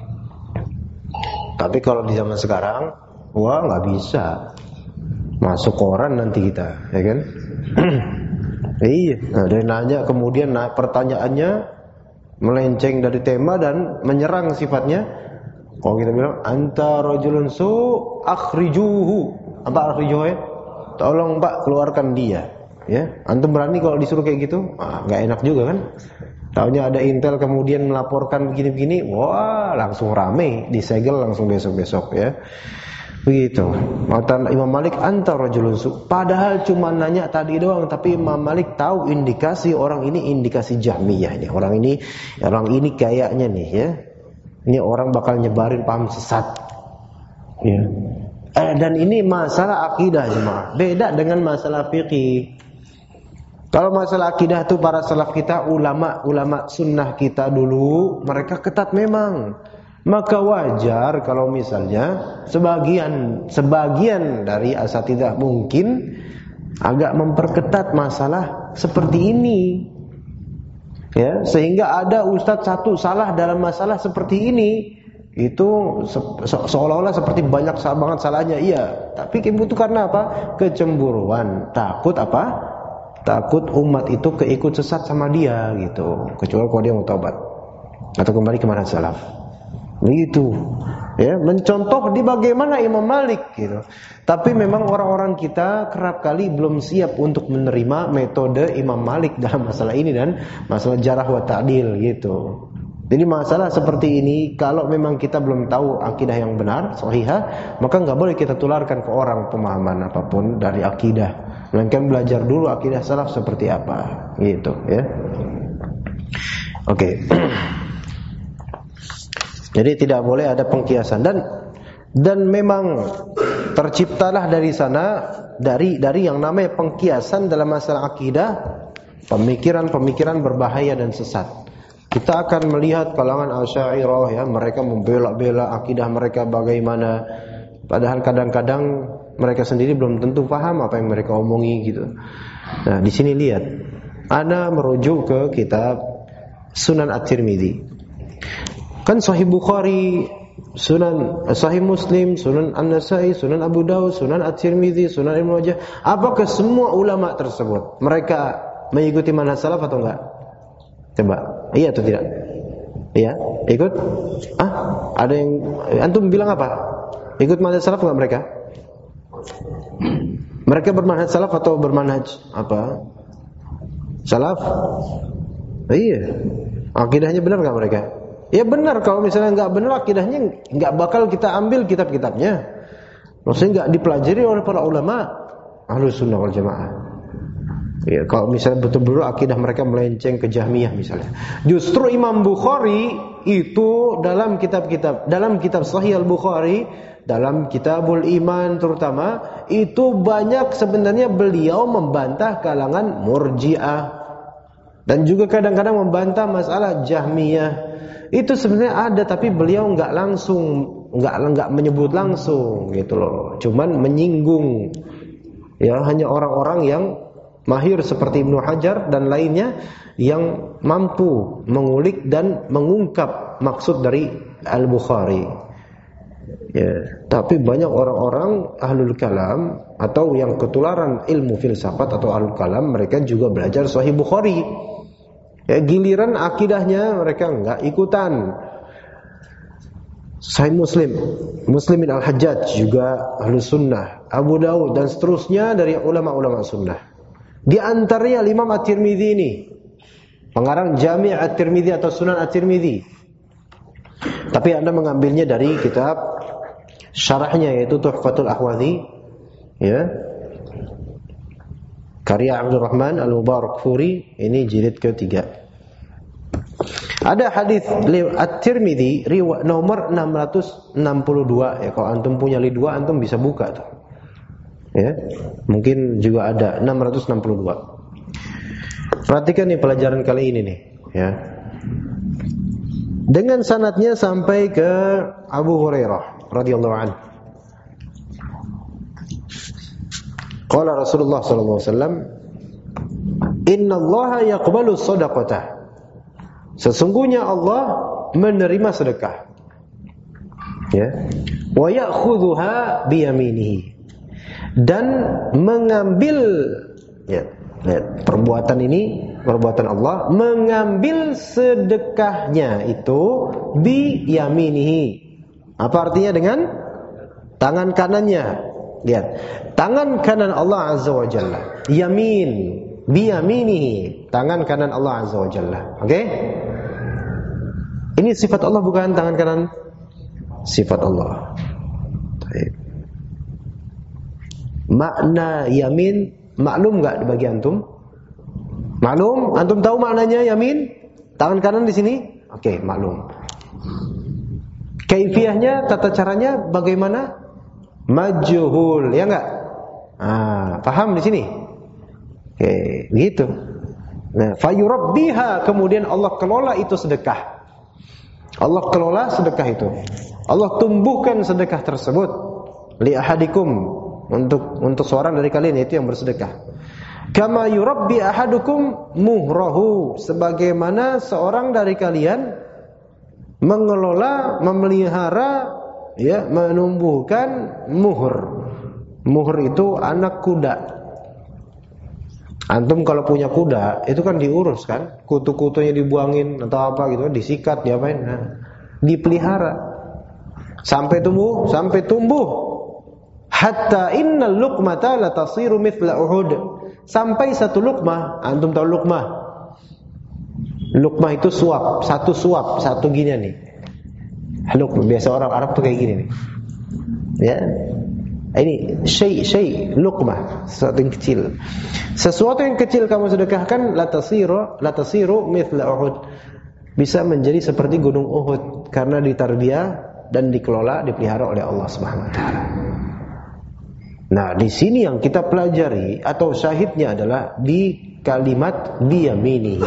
Tapi kalau di zaman sekarang, wah nggak bisa, masuk koran nanti kita, ya kan? Iya, nah, dari nanya kemudian pertanyaannya melenceng dari tema dan menyerang sifatnya. Kalau kita bilang anta rajulun su akhrijuhu, apa akhrijuhu ya? Tolong Pak keluarkan dia. Ya, antum berani kalau disuruh kayak gitu? Nggak enak juga kan? Taunya ada intel kemudian melaporkan begini-begini, wah langsung rame, disegel langsung besok-besok ya. Begitu. Mata Imam Malik anta rajulun su. Padahal cuma nanya tadi doang, tapi Imam Malik tahu indikasi orang ini indikasi Jahmiyah nih. Orang ini kayaknya nih ya. Ini orang bakal nyebarin paham sesat. Ya. Dan ini masalah akidah jemaah. Beda dengan masalah fikih. Kalau masalah akidah itu para salaf kita, ulama sunnah kita dulu, mereka ketat memang. Maka wajar kalau misalnya sebagian dari asatidzah mungkin agak memperketat masalah seperti ini. Ya, sehingga ada ustadz satu salah dalam masalah seperti ini, itu seolah-olah seperti banyak banget salahnya. Iya, tapi itu karena apa? Kecemburuan, takut apa? Takut umat itu keikut sesat sama dia gitu. Kecuali kalau dia mau taubat atau kembali ke manhaj salaf. Begitu. Ya, mencontoh di bagaimana Imam Malik gitu. Tapi memang orang-orang kita kerap kali belum siap untuk menerima metode Imam Malik dalam masalah ini dan masalah jarah wa ta'dil gitu. Jadi masalah seperti ini kalau memang kita belum tahu akidah yang benar, sahihah, maka nggak boleh kita tularkan ke orang pemahaman apapun dari akidah. Melainkan belajar dulu akidah salaf seperti apa, gitu ya. Oke. Jadi tidak boleh ada pengkiasan dan memang terciptalah dari sana dari yang namanya pengkiasan dalam masalah akidah, pemikiran-pemikiran berbahaya dan sesat. Kita akan melihat kalangan Asy'ariyah ya, mereka membela-bela akidah mereka bagaimana, padahal kadang-kadang mereka sendiri belum tentu paham apa yang mereka omongi gitu. Nah, di sini lihat, ana merujuk ke kitab Sunan At-Tirmidzi. Kan Sahih Bukhari, Sahih Muslim, Sunan An-Nasa'i, Sunan Abu Dawud, Sunan At-Tirmidzi, Sunan Ibnu Majah. Apakah semua ulama tersebut mereka mengikuti manhaj salaf atau enggak? Coba, iya atau tidak? Iya, ikut? Ada yang antum bilang apa? Ikut manhaj salaf enggak mereka? Mereka bermanhaj salaf atau bermanhaj apa? Salaf? Iya. Akidahnya benar enggak mereka? Ya benar, kalau misalnya enggak benar akidahnya enggak bakal kita ambil kitab-kitabnya. Maksudnya enggak dipelajari oleh para ulama Ahlus Sunnah wal Jamaah. Ya, kalau misalnya betul-betul akidah mereka melenceng ke Jahmiyah misalnya. Justru Imam Bukhari itu dalam kitab Sahih Al-Bukhari, dalam Kitabul Iman terutama, itu banyak sebenarnya beliau membantah kalangan Murji'ah dan juga kadang-kadang membantah masalah Jahmiyah. Itu sebenarnya ada, tapi beliau enggak menyebut langsung gitu loh. Cuman menyinggung. Ya, hanya orang-orang yang mahir seperti Ibnu Hajar dan lainnya yang mampu mengulik dan mengungkap maksud dari Al-Bukhari. Ya, tapi banyak orang-orang ahlul kalam atau yang ketularan ilmu filsafat atau ahlul kalam, mereka juga belajar Sahih Bukhari. Ya, giliran akidahnya mereka enggak ikutan. Sahih Muslim bin Al-Hajjaj juga ahlus sunnah, Abu Dawud dan seterusnya dari ulama-ulama sunnah. Di antaranya Imam At-Tirmidzi ini, pengarang Jami' At-Tirmidzi atau Sunan At-Tirmidzi. Tapi Anda mengambilnya dari kitab syarahnya yaitu Tuhfatul Ahwadhi, ya. Karya Abdurrahman Al-Mubarakfuri, ini jilid ke-3. Ada hadis At-Tirmidzi nomor 662 ya, kalau antum punya lidwa antum bisa buka tuh. Ya. Mungkin juga ada 662. Perhatikan nih pelajaran kali ini nih, ya. Dengan sanadnya sampai ke Abu Hurairah radhiyallahu anhu. Qala Rasulullah sallallahu alaihi wasallam, "Innallaha yaqbalu shadaqata." Sesungguhnya Allah menerima sedekah. Ya. Wa ya'khudhuha biyaminihi. Dan mengambil, ya, lihat, perbuatan Allah mengambil sedekahnya itu biyaminihi. Apa artinya? Dengan tangan kanannya. Lihat, tangan kanan Allah Azza wa Jalla. Yamin, biyaminihi, tangan kanan Allah Azza wa Jalla. Oke? Ini sifat Allah bukan tangan kanan? Sifat Allah. Baik. Makna yamin maklum enggak bagi antum? Maklum? Antum tahu maknanya yamin? Tangan kanan di sini? Oke, maklum. Kaifiyahnya, tata caranya bagaimana? Majhul, ya enggak? Paham di sini? Oke, begitu. Nah, fayurabbiha, kemudian Allah kelola itu sedekah. Allah kelola sedekah itu. Allah tumbuhkan sedekah tersebut li ahadikum, untuk seorang dari kalian, yaitu yang bersedekah. Kama yurabbi ahadukum muhrahu, sebagaimana seorang dari kalian mengelola, memelihara, ya, menumbuhkan muhr. Muhr itu anak kuda. Antum kalau punya kuda, itu kan diurus kan, kutu-kutunya dibuangin atau apa gitu, disikat, diapain? Nah, dipelihara sampai tumbuh. Hatta innal luqmata la tasiru mithla Uhud. Sampai satu luqmah, antum tahu luqmah? Luqmah itu suap, satu gini nih. Luqmah biasa orang Arab tuh kayak gini nih. Ya. Ini syai' luqmah, sesuatu yang kecil. Sesuatu yang kecil kamu sedekahkan, la tasiru mithla Uhud. Bisa menjadi seperti gunung Uhud karena ditarbiyah dan dikelola, dipelihara oleh Allah Subhanahu wa taala. Nah, di sini yang kita pelajari atau syahidnya adalah di kalimat biyaminihi.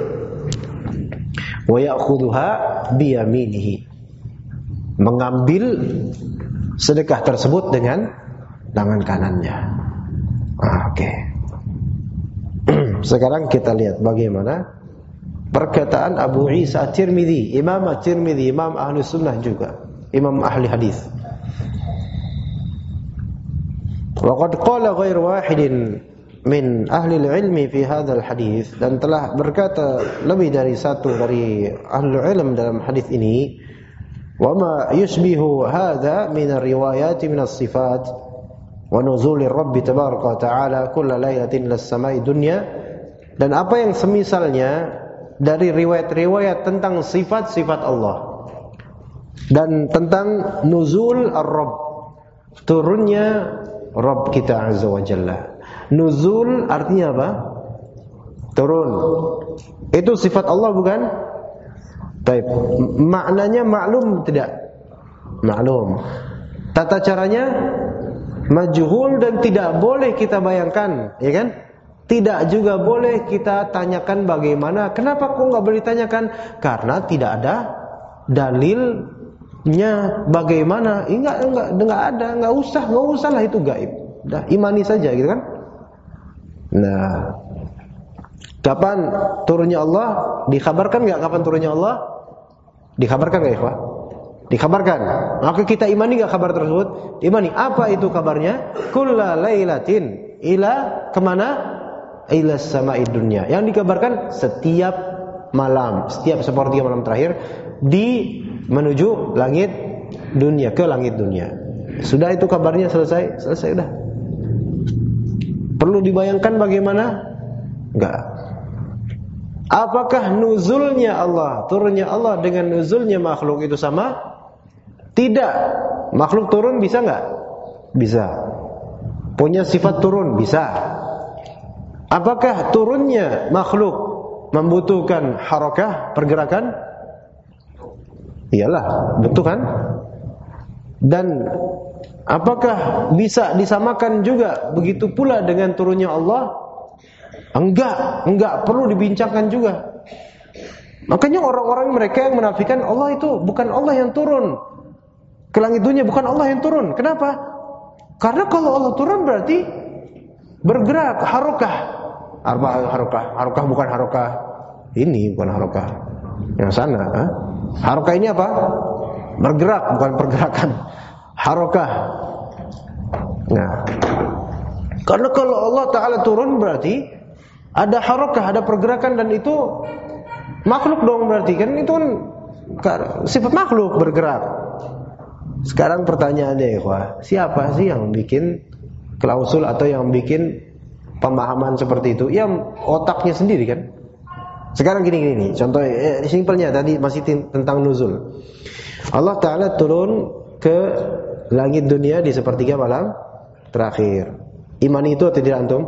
Wa ya'khudhuha biyaminihi. Mengambil sedekah tersebut dengan tangan kanannya. Oke. Sekarang kita lihat bagaimana perkataan Abu Isa At-Tirmidzi, Imam At-Tirmidzi, Imam Ahli Sunnah juga, Imam Ahli Hadis. Waqad qala ghairu wahidin min ahli al-ilmi fi hadzal hadis, dan telah berkata lebih dari satu dari ahli ilm dalam hadis ini, wa ma yushbihu hadza min ar-riwayat min as-sifat wa nuzul ar-rabb tabaraka wa ta'ala kull lailatin lis-sama'i dunya, dan apa yang semisalnya dari riwayat-riwayat tentang sifat-sifat Allah dan tentang nuzul ar-rabb, turunnya Rabb kita Azza wa Jalla. Nuzul artinya apa? Turun. Itu sifat Allah bukan? Baik. Maknanya maklum tidak? Maklum. Tata caranya majhul dan tidak boleh kita bayangkan, ya kan? Tidak juga boleh kita tanyakan bagaimana. Kenapa kok enggak boleh ditanyakan? Karena tidak ada dalilnya bagaimana. Enggak ada, enggak usah lah, itu gaib. Dah imani saja gitu kan? Nah, kapan turunnya Allah? Dikhabarkan enggak kapan turunnya Allah? Dikhabarkan enggak, ikhwah? Dikhabarkan. Maka kita imani enggak kabar tersebut? Imani. Apa itu kabarnya? Kulla lailatin ila kemana? Ila sama'id dunya. Yang dikabarkan setiap malam, setiap sepertiga malam terakhir menuju langit dunia, ke langit dunia. Sudah itu kabarnya, selesai udah. Perlu dibayangkan bagaimana? Enggak. Apakah nuzulnya Allah, turunnya Allah dengan nuzulnya makhluk itu sama? Tidak. Makhluk turun bisa enggak? Bisa. Punya sifat turun? Bisa. Apakah turunnya makhluk membutuhkan harakah, pergerakan? Iyalah, betul kan? Dan apakah bisa disamakan juga begitu pula dengan turunnya Allah? Enggak perlu dibincangkan juga. Makanya orang-orang mereka yang menafikan Allah itu bukan Allah yang turun ke langit dunia, bukan Allah yang turun. Kenapa? Karena kalau Allah turun berarti bergerak, harokah. Harokah bukan harokah. Ini bukan harokah. Yang sana, harokah ini apa? Bergerak, bukan pergerakan. Harokah. Nah, karena kalau Allah Ta'ala turun berarti ada harokah, ada pergerakan, dan itu makhluk dong berarti kan, itu kan sifat makhluk bergerak. Sekarang pertanyaannya siapa sih yang bikin klausul atau yang bikin pemahaman seperti itu? Ya otaknya sendiri kan. Sekarang gini, contoh simpelnya tadi masih tentang nuzul. Allah Ta'ala turun ke langit dunia di sepertiga malam terakhir. Imani itu atau tidak antum?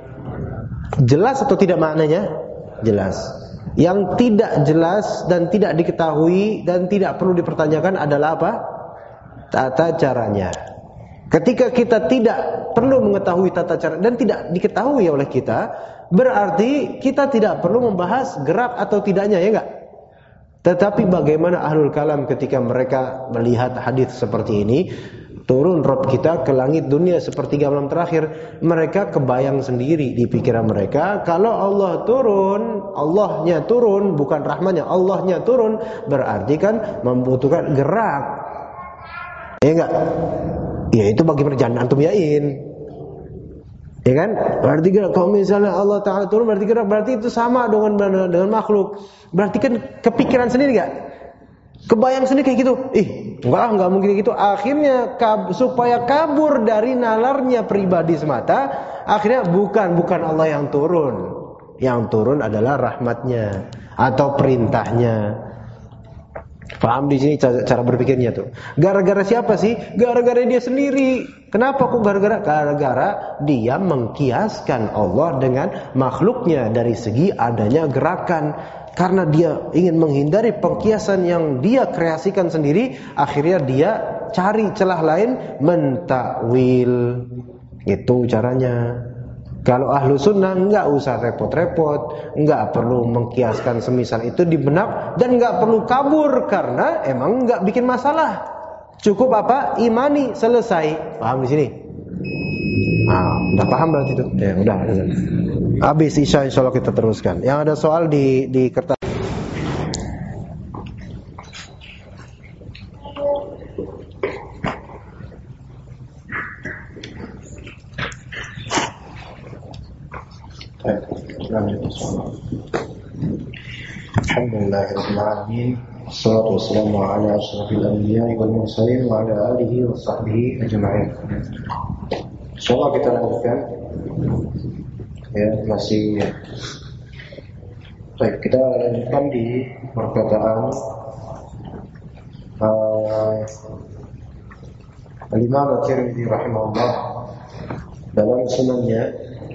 Jelas atau tidak maknanya? Jelas. Yang tidak jelas dan tidak diketahui dan tidak perlu dipertanyakan adalah apa? Tata caranya. Ketika kita tidak perlu mengetahui tata cara dan tidak diketahui oleh kita, berarti kita tidak perlu membahas gerak atau tidaknya, ya enggak? Tetapi bagaimana ahlul kalam ketika mereka melihat hadis seperti ini, turun Rabb kita ke langit dunia sepertiga malam terakhir, mereka kebayang sendiri di pikiran mereka, kalau Allah turun, Allahnya turun, bukan rahmannya, Allahnya turun, berarti kan membutuhkan gerak. Ya enggak? Ya itu bagaimana, jangan antum yain. Ya kan? Berarti gerak. Kalau misalnya Allah Ta'ala turun berarti gerak, berarti itu sama dengan makhluk. Berarti kan kepikiran sendiri enggak? Kebayang sendiri kayak gitu. Enggak mungkin kayak gitu. Akhirnya supaya kabur dari nalarnya pribadi semata, akhirnya bukan Allah yang turun. Yang turun adalah rahmatnya atau perintahnya. Paham di sini cara berpikirnya tuh. Gara-gara siapa sih? Gara-gara dia sendiri. Kenapa kok gara-gara? Gara-gara dia mengkiaskan Allah dengan makhluknya dari segi adanya gerakan. Karena dia ingin menghindari pengkiasan yang dia kreasikan sendiri, akhirnya dia cari celah lain, mentakwil. Itu caranya. Kalau ahlu sunnah enggak usah repot-repot, enggak perlu mengkiaskan semisal itu di benak, dan enggak perlu kabur karena emang enggak bikin masalah. Cukup apa? Imani, selesai. Paham di sini? Udah paham berarti itu? Ya, udah. Habis Isya insyaallah kita teruskan. Yang ada soal di kertas. Alhamdulillahirabbil alamin. Wassalatu wassalamu ala asyrafil anbiya'i wal mursalin wa ala alihi wa sahbihi ajma'in. Insyaallah kita lanjutkan. Ya, masih baik, kita lanjutkan di perkataan Al-Imam At-Tirmidzi rahimahullah dalam sunannya.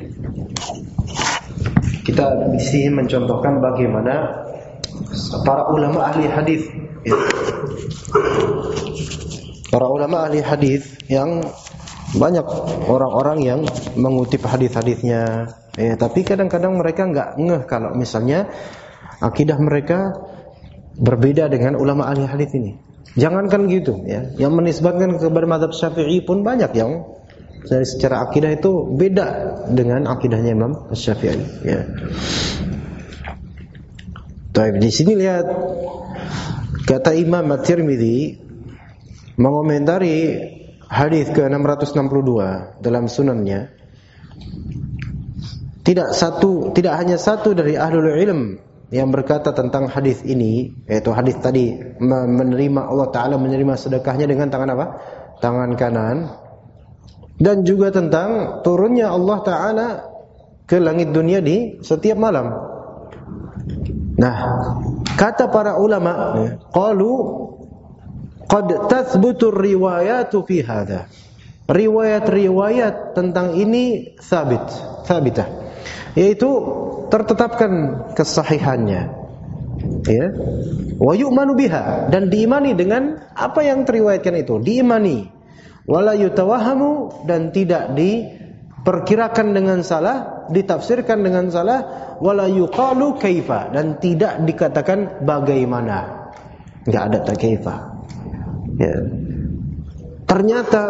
Kita di sini mencontohkan bagaimana para ulama ahli hadis, para ulama ahli hadis yang banyak orang-orang yang mengutip hadis-hadisnya, tapi kadang-kadang mereka nggak ngeh kalau misalnya akidah mereka berbeda dengan ulama ahli hadis ini. Jangankan gitu, ya, yang menisbatkan kepada mazhab Syafi'i pun banyak yang dari secara akidah itu beda dengan akidahnya Imam Syafi'i. Ya. Di sini lihat kata Imam At-Tirmidzi mengomentari hadis ke-662 dalam sunannya. Tidak hanya satu dari ahlul ilm yang berkata tentang hadis ini, yaitu hadis tadi menerima Allah Ta'ala menerima sedekahnya dengan tangan apa? Tangan kanan. Dan juga tentang turunnya Allah Ta'ala ke langit dunia di setiap malam. Nah, kata para ulama, qalu qad tathbutu riwayatu fi hadha. Riwayat-riwayat tentang ini sabitah, yaitu tertetapkan kesahihannya. Ya. Wa yu'manu biha, dan diimani dengan apa yang teriwayatkan itu, diimani. Wala yutawahhamu, dan tidak diperkirakan dengan salah, ditafsirkan dengan salah. Wala yuqalu kaifa, dan tidak dikatakan bagaimana. Enggak ada kaifa. Ya. Ternyata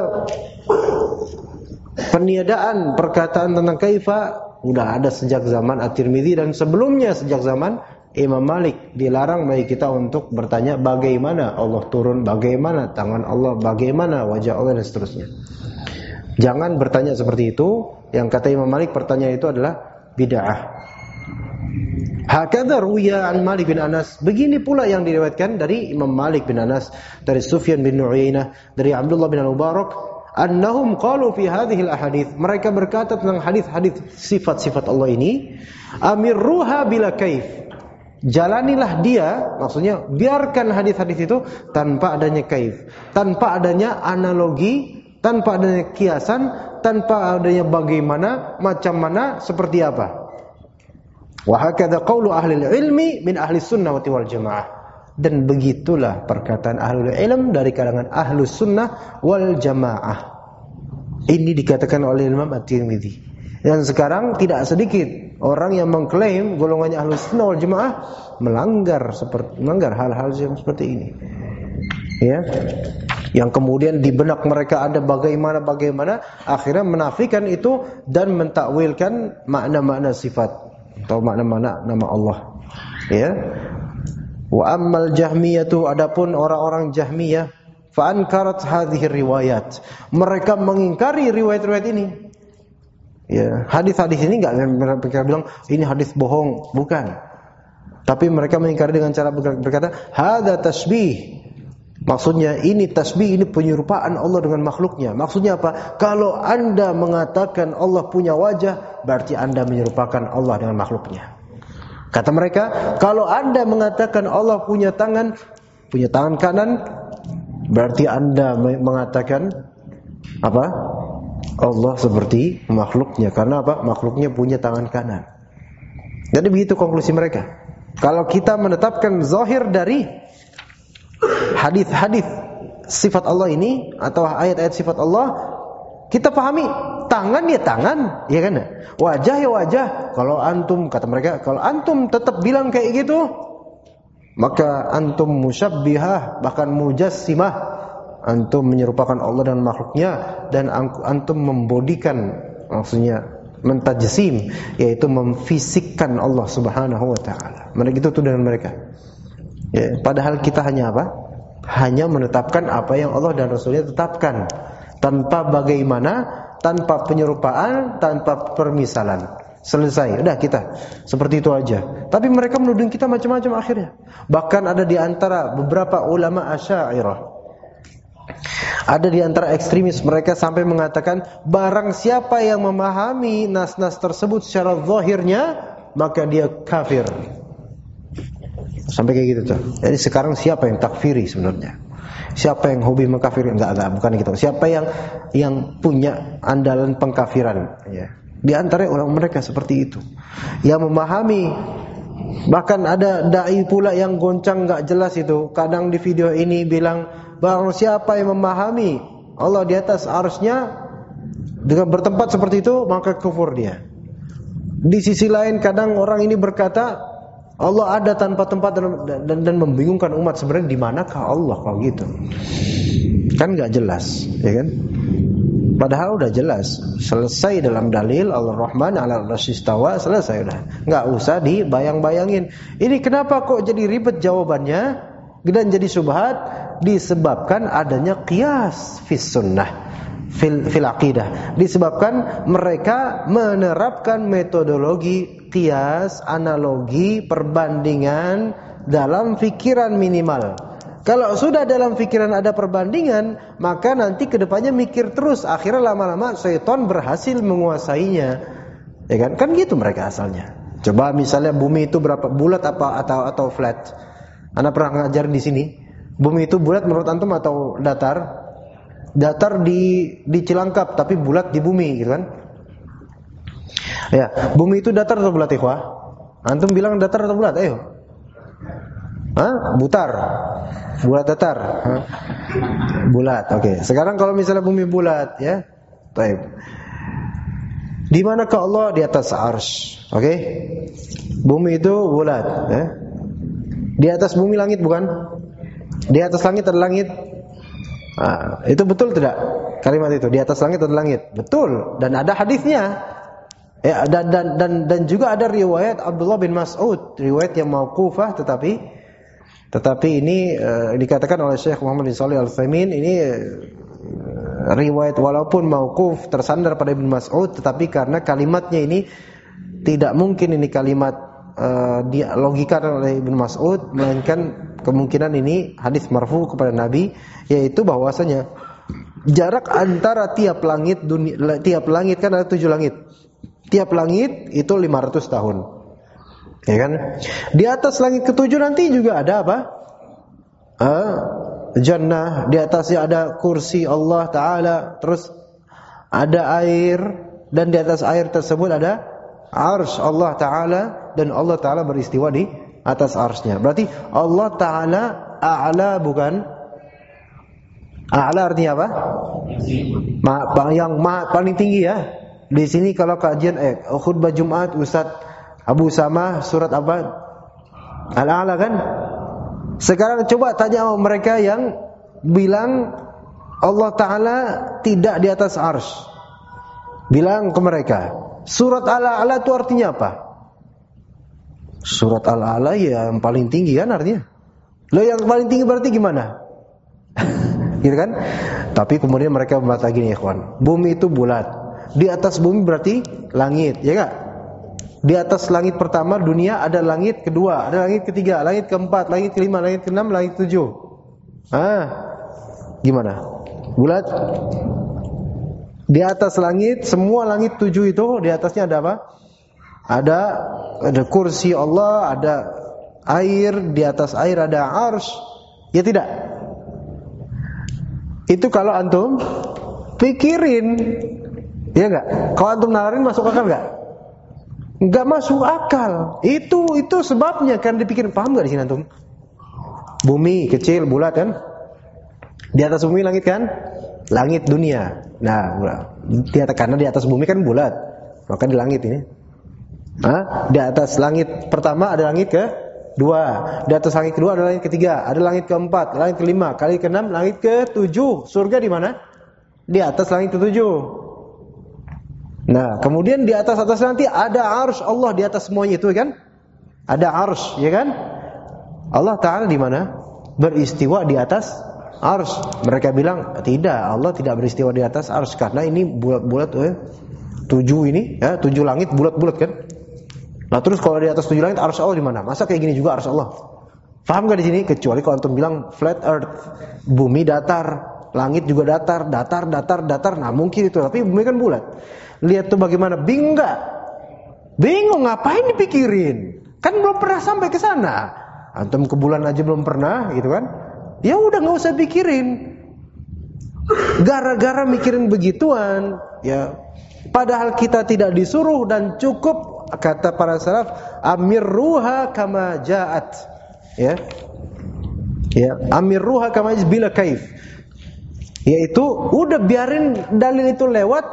peniadaan perkataan tentang kaifa udah ada sejak zaman At-Tirmidzi, dan sebelumnya sejak zaman Imam Malik. Dilarang bagi kita untuk bertanya bagaimana Allah turun, bagaimana tangan Allah, bagaimana wajah Allah, dan seterusnya. Jangan bertanya seperti itu. Yang kata Imam Malik, pertanyaan itu adalah bid'ah. Hakadha ruwiya an Malik bin Anas. Begini pula yang diriwayatkan dari Imam Malik bin Anas, dari Sufyan bin Uyainah, dari Abdullah bin Al-Mubarak, annahum qalu fi hadhihi al-ahadits. Mereka berkata tentang hadis-hadis sifat-sifat Allah ini, amirruha bila kaif. Jalanilah dia, maksudnya biarkan hadis-hadis itu tanpa adanya kaif, tanpa adanya analogi, tanpa adanya kiasan, tanpa adanya bagaimana, macam mana, seperti apa. Wa hakadha qaulu ahli ilmi min ahli sunnah wal jamaah. Dan begitulah perkataan ahlul ilm dari kalangan ahlus sunnah wal jamaah. Ini dikatakan oleh Imam At-Tirmidzi. Dan sekarang tidak sedikit orang yang mengklaim golongannya ahlus sunnah wal jamaah melanggar hal-hal yang seperti ini. Ya. Yang kemudian di benak mereka ada bagaimana, akhirnya menafikan itu dan mentakwilkan makna-makna sifat atau makna-makna nama Allah. Ya. Wa ammal jahmiyatu, adapun orang-orang Jahmiyah, fa ankarat hadhihi riwayat. Mereka mengingkari riwayat-riwayat ini. Ya, hadis-hadis ini enggak mereka bilang ini hadis bohong, bukan. Tapi mereka mengingkari dengan cara berkata, hadza tasbih. Maksudnya ini tasbih, ini penyerupaan Allah dengan makhluknya. Maksudnya apa? Kalau Anda mengatakan Allah punya wajah, berarti Anda menyerupakan Allah dengan makhluknya. Kata mereka, kalau Anda mengatakan Allah punya tangan kanan, berarti Anda mengatakan apa? Allah seperti makhluknya. Karena apa? Makhluknya punya tangan kanan. Jadi begitu konklusi mereka. Kalau kita menetapkan zahir dari hadis-hadis sifat Allah ini atau ayat-ayat sifat Allah, kita pahami tangan ya tangan, ya kan? Wajah ya wajah. Kalau antum, kata mereka, kalau antum tetap bilang kayak gitu, maka antum musyabbihah, bahkan mujassimah. Antum menyerupakan Allah dan makhluknya, dan antum membodikan, maksudnya mentajsim, yaitu memfisikkan Allah Subhanahu wa taala. Mereka itu dengan mereka. Ya, padahal kita hanya apa? Hanya menetapkan apa yang Allah dan Rasulnya tetapkan, tanpa bagaimana, tanpa penyerupaan, tanpa permisalan. Selesai, udah kita seperti itu aja. Tapi mereka menuding kita macam-macam akhirnya. Bahkan ada di antara beberapa ulama Asy'ariyah, ada di antara ekstremis mereka sampai mengatakan, barang siapa yang memahami nas-nas tersebut secara zahirnya, maka dia kafir. Sampai kayak gitu tuh. Jadi sekarang siapa yang takfiri sebenarnya? Siapa yang hobi mengkafiri? Enggak, bukan gitu. Siapa yang punya andalan pengkafiran? Ya. Di antara orang mereka seperti itu, yang memahami. Bahkan ada dai pula yang goncang enggak jelas itu. Kadang di video ini bilang, barang siapa yang memahami Allah di atas arsy-Nya dengan bertempat seperti itu, maka kufur dia. Di sisi lain kadang orang ini berkata Allah ada tanpa tempat dan membingungkan umat, sebenarnya di manakah Allah kalau gitu? Kan enggak jelas, ya kan? Padahal udah jelas, selesai dalam dalil Ar-Rahman 'alal 'arsy istawa, selesai udah. Enggak usah dibayang-bayangin. Ini kenapa kok jadi ribet jawabannya dan jadi syubhat? Disebabkan adanya qiyas fis sunnah, fil aqidah. Disebabkan mereka menerapkan metodologi qiyas, analogi, perbandingan dalam fikiran minimal. Kalau sudah dalam fikiran ada perbandingan, maka nanti kedepannya mikir terus, akhirnya lama-lama syaitan berhasil menguasainya. Ya kan? Kan gitu mereka asalnya. Coba misalnya bumi itu berapa, bulat apa atau flat? Anda pernah ngajar di sini. Bumi itu bulat menurut antum atau datar? Datar di Cilangkap tapi bulat di bumi, gitu kan? Ya, bumi itu datar atau bulat, ikhwah? Antum bilang datar atau bulat? Ayo. Butar. Bulat datar. Bulat. Oke. Sekarang kalau misalnya bumi bulat ya. Baik. Di manakah Allah? Di atas arsy. Oke. Bumi itu bulat ya. Di atas bumi langit bukan? Di atas langit ada langit. Itu betul tidak? Kalimat itu, di atas langit ada langit. Betul, dan ada hadisnya. Ya, dan juga ada riwayat Abdullah bin Mas'ud, riwayat yang mauqufah tetapi ini dikatakan oleh Syekh Muhammad bin Shalih Al-Utsaimin, ini riwayat walaupun mauquf tersandar pada Ibnu Mas'ud, tetapi karena kalimatnya ini tidak mungkin ini kalimat dilogikan oleh Ibnu Mas'ud, melainkan kemungkinan ini hadis marfu kepada Nabi, yaitu bahwasanya jarak antara tiap langit kan ada 7 langit. Tiap langit itu 500 tahun. Ya kan? Di atas langit ke-7 nanti juga ada apa? Jannah, di atasnya ada kursi Allah Ta'ala, terus ada air, dan di atas air tersebut ada arsy Allah Ta'ala, dan Allah Ta'ala beristiwa di atas arsy-Nya. Berarti Allah Ta'ala a'la bukan? A'la artinya apa? Yang paling tinggi ya. Di sini kalau kajian khutbah Jumat Ustaz Abu Samah surat apa? Al-A'la kan? Sekarang coba tanya mereka yang bilang Allah Ta'ala tidak di atas arsy. Bilang ke mereka, surat Al-A'la itu artinya apa? Surat Al-A'la ya yang paling tinggi kan artinya. Loh, yang paling tinggi berarti gimana? Gitu kan? Tapi kemudian mereka membantah gini, ikhwan. Bumi itu bulat. Di atas bumi berarti langit, ya enggak? Di atas langit pertama dunia, ada langit kedua, ada langit ketiga, langit keempat, langit kelima, langit keenam, langit ketujuh. Gimana? Bulat? Di atas langit, semua langit 7 itu di atasnya ada apa? Ada kursi Allah, ada air, di atas air ada arsy. Ya tidak? Itu kalau antum pikirin, ya enggak? Kalau antum nawarin masuk akal enggak? Enggak masuk akal. Itu sebabnya kan dipikirin. Paham enggak di sini antum? Bumi kecil bulat kan? Di atas bumi langit kan? Langit dunia. Nah, karena di atas bumi kan bulat, maka di langit ini. Di atas langit pertama ada langit kedua, di atas langit kedua ada langit ketiga, ada langit keempat, langit kelima, kali keenam, langit ketujuh. Surga di mana? Di atas langit ketujuh. Nah, kemudian di atas nanti ada arsy Allah di atas semuanya itu kan? Ada arsy, ya kan? Allah Ta'ala di mana? Beristiwa di atas arsy. Mereka bilang, tidak, Allah tidak beristiwa di atas arsy karena ini bulat-bulat 7 ini, ya, 7 langit bulat-bulat kan? Nah, terus kalau di atas 7 langit arsy Allah di mana? Masa kayak gini juga arsy Allah? Paham enggak di sini? Kecuali kalau antum bilang flat earth, bumi datar, langit juga datar. Nah, mungkin itu, tapi bumi kan bulat. Lihat tuh bagaimana, bingung enggak? Bingung, ngapain dipikirin? Kan belum pernah sampai ke sana. Antum ke bulan aja belum pernah, gitu kan? Ya udah enggak usah pikirin. Gara-gara mikirin begituan, ya padahal kita tidak disuruh dan cukup kata para salaf, amirruha kama ja'at. Ya. Amirruha kama bila kaif. Yaitu udah biarin dalil itu lewat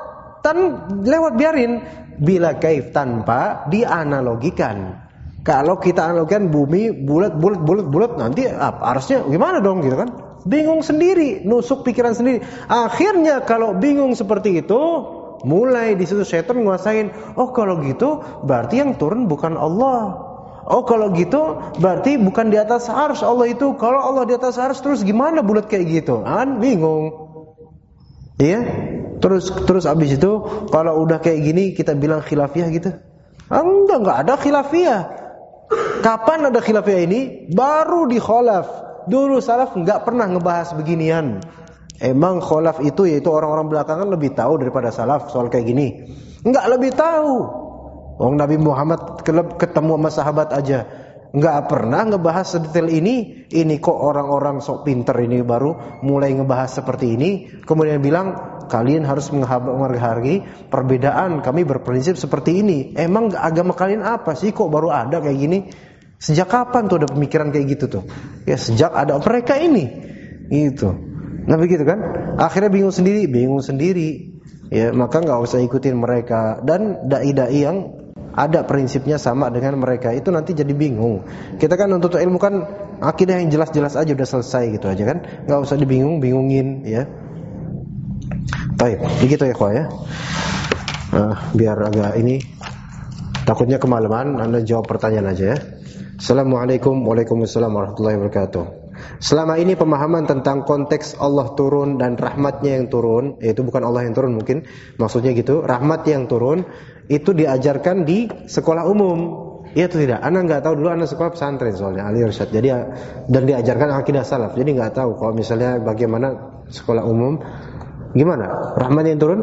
biarin bila kaif tanpa dianalogikan. Kalau kita analogikan bumi bulat nanti harusnya gimana dong gitu kan? Bingung sendiri, nusuk pikiran sendiri. Akhirnya kalau bingung seperti itu, mulai di situ setan nguasain. Oh kalau gitu berarti yang turun bukan Allah. Oh kalau gitu berarti bukan di atas arsy Allah itu. Kalau Allah di atas arsy terus gimana bulat kayak gitu? Kan bingung. Iya? Terus abis itu kalau udah kayak gini kita bilang khilafiyah gitu. Enggak ada khilafiyah. Kapan ada khilafiyah ini? Baru di khalaf. Dulu salaf enggak pernah ngebahas beginian. Emang khalaf itu yaitu orang-orang belakangan lebih tahu daripada salaf soal kayak gini. Enggak lebih tahu. Wong Nabi Muhammad ketemu sama sahabat aja enggak pernah ngebahas sedetail ini. Ini kok orang-orang sok pinter ini baru mulai ngebahas seperti ini. Kemudian bilang kalian harus menghargai perbedaan. Kami berprinsip seperti ini. Emang agama kalian apa sih kok baru ada kayak gini? Sejak kapan tuh ada pemikiran kayak gitu tuh? Ya sejak ada mereka ini. Gitu. Nah begitu kan? Akhirnya bingung sendiri. Ya, maka enggak usah ikutin mereka. Dan dai-dai yang ada prinsipnya sama dengan mereka itu nanti jadi bingung. Kita kan untuk ilmu kan akidah yang jelas-jelas aja udah selesai gitu aja kan. Enggak usah dibingung-bingungin ya. Baik, begitu ya ya. Biar agak ini takutnya kemalaman, Anda jawab pertanyaan aja ya. Assalamualaikum Waalaikumsalam warahmatullahi wabarakatuh. Selama ini pemahaman tentang konteks Allah turun dan rahmatnya yang turun, yaitu bukan Allah yang turun mungkin, maksudnya gitu, rahmat yang turun itu diajarkan di sekolah umum. Iya atau tidak? Ana nggak tahu dulu, Ana sekolah pesantren soalnya Ali Irsyad. Jadi dan diajarkan akidah salaf. Jadi nggak tahu kalau misalnya bagaimana sekolah umum. Gimana? Rahmat yang turun?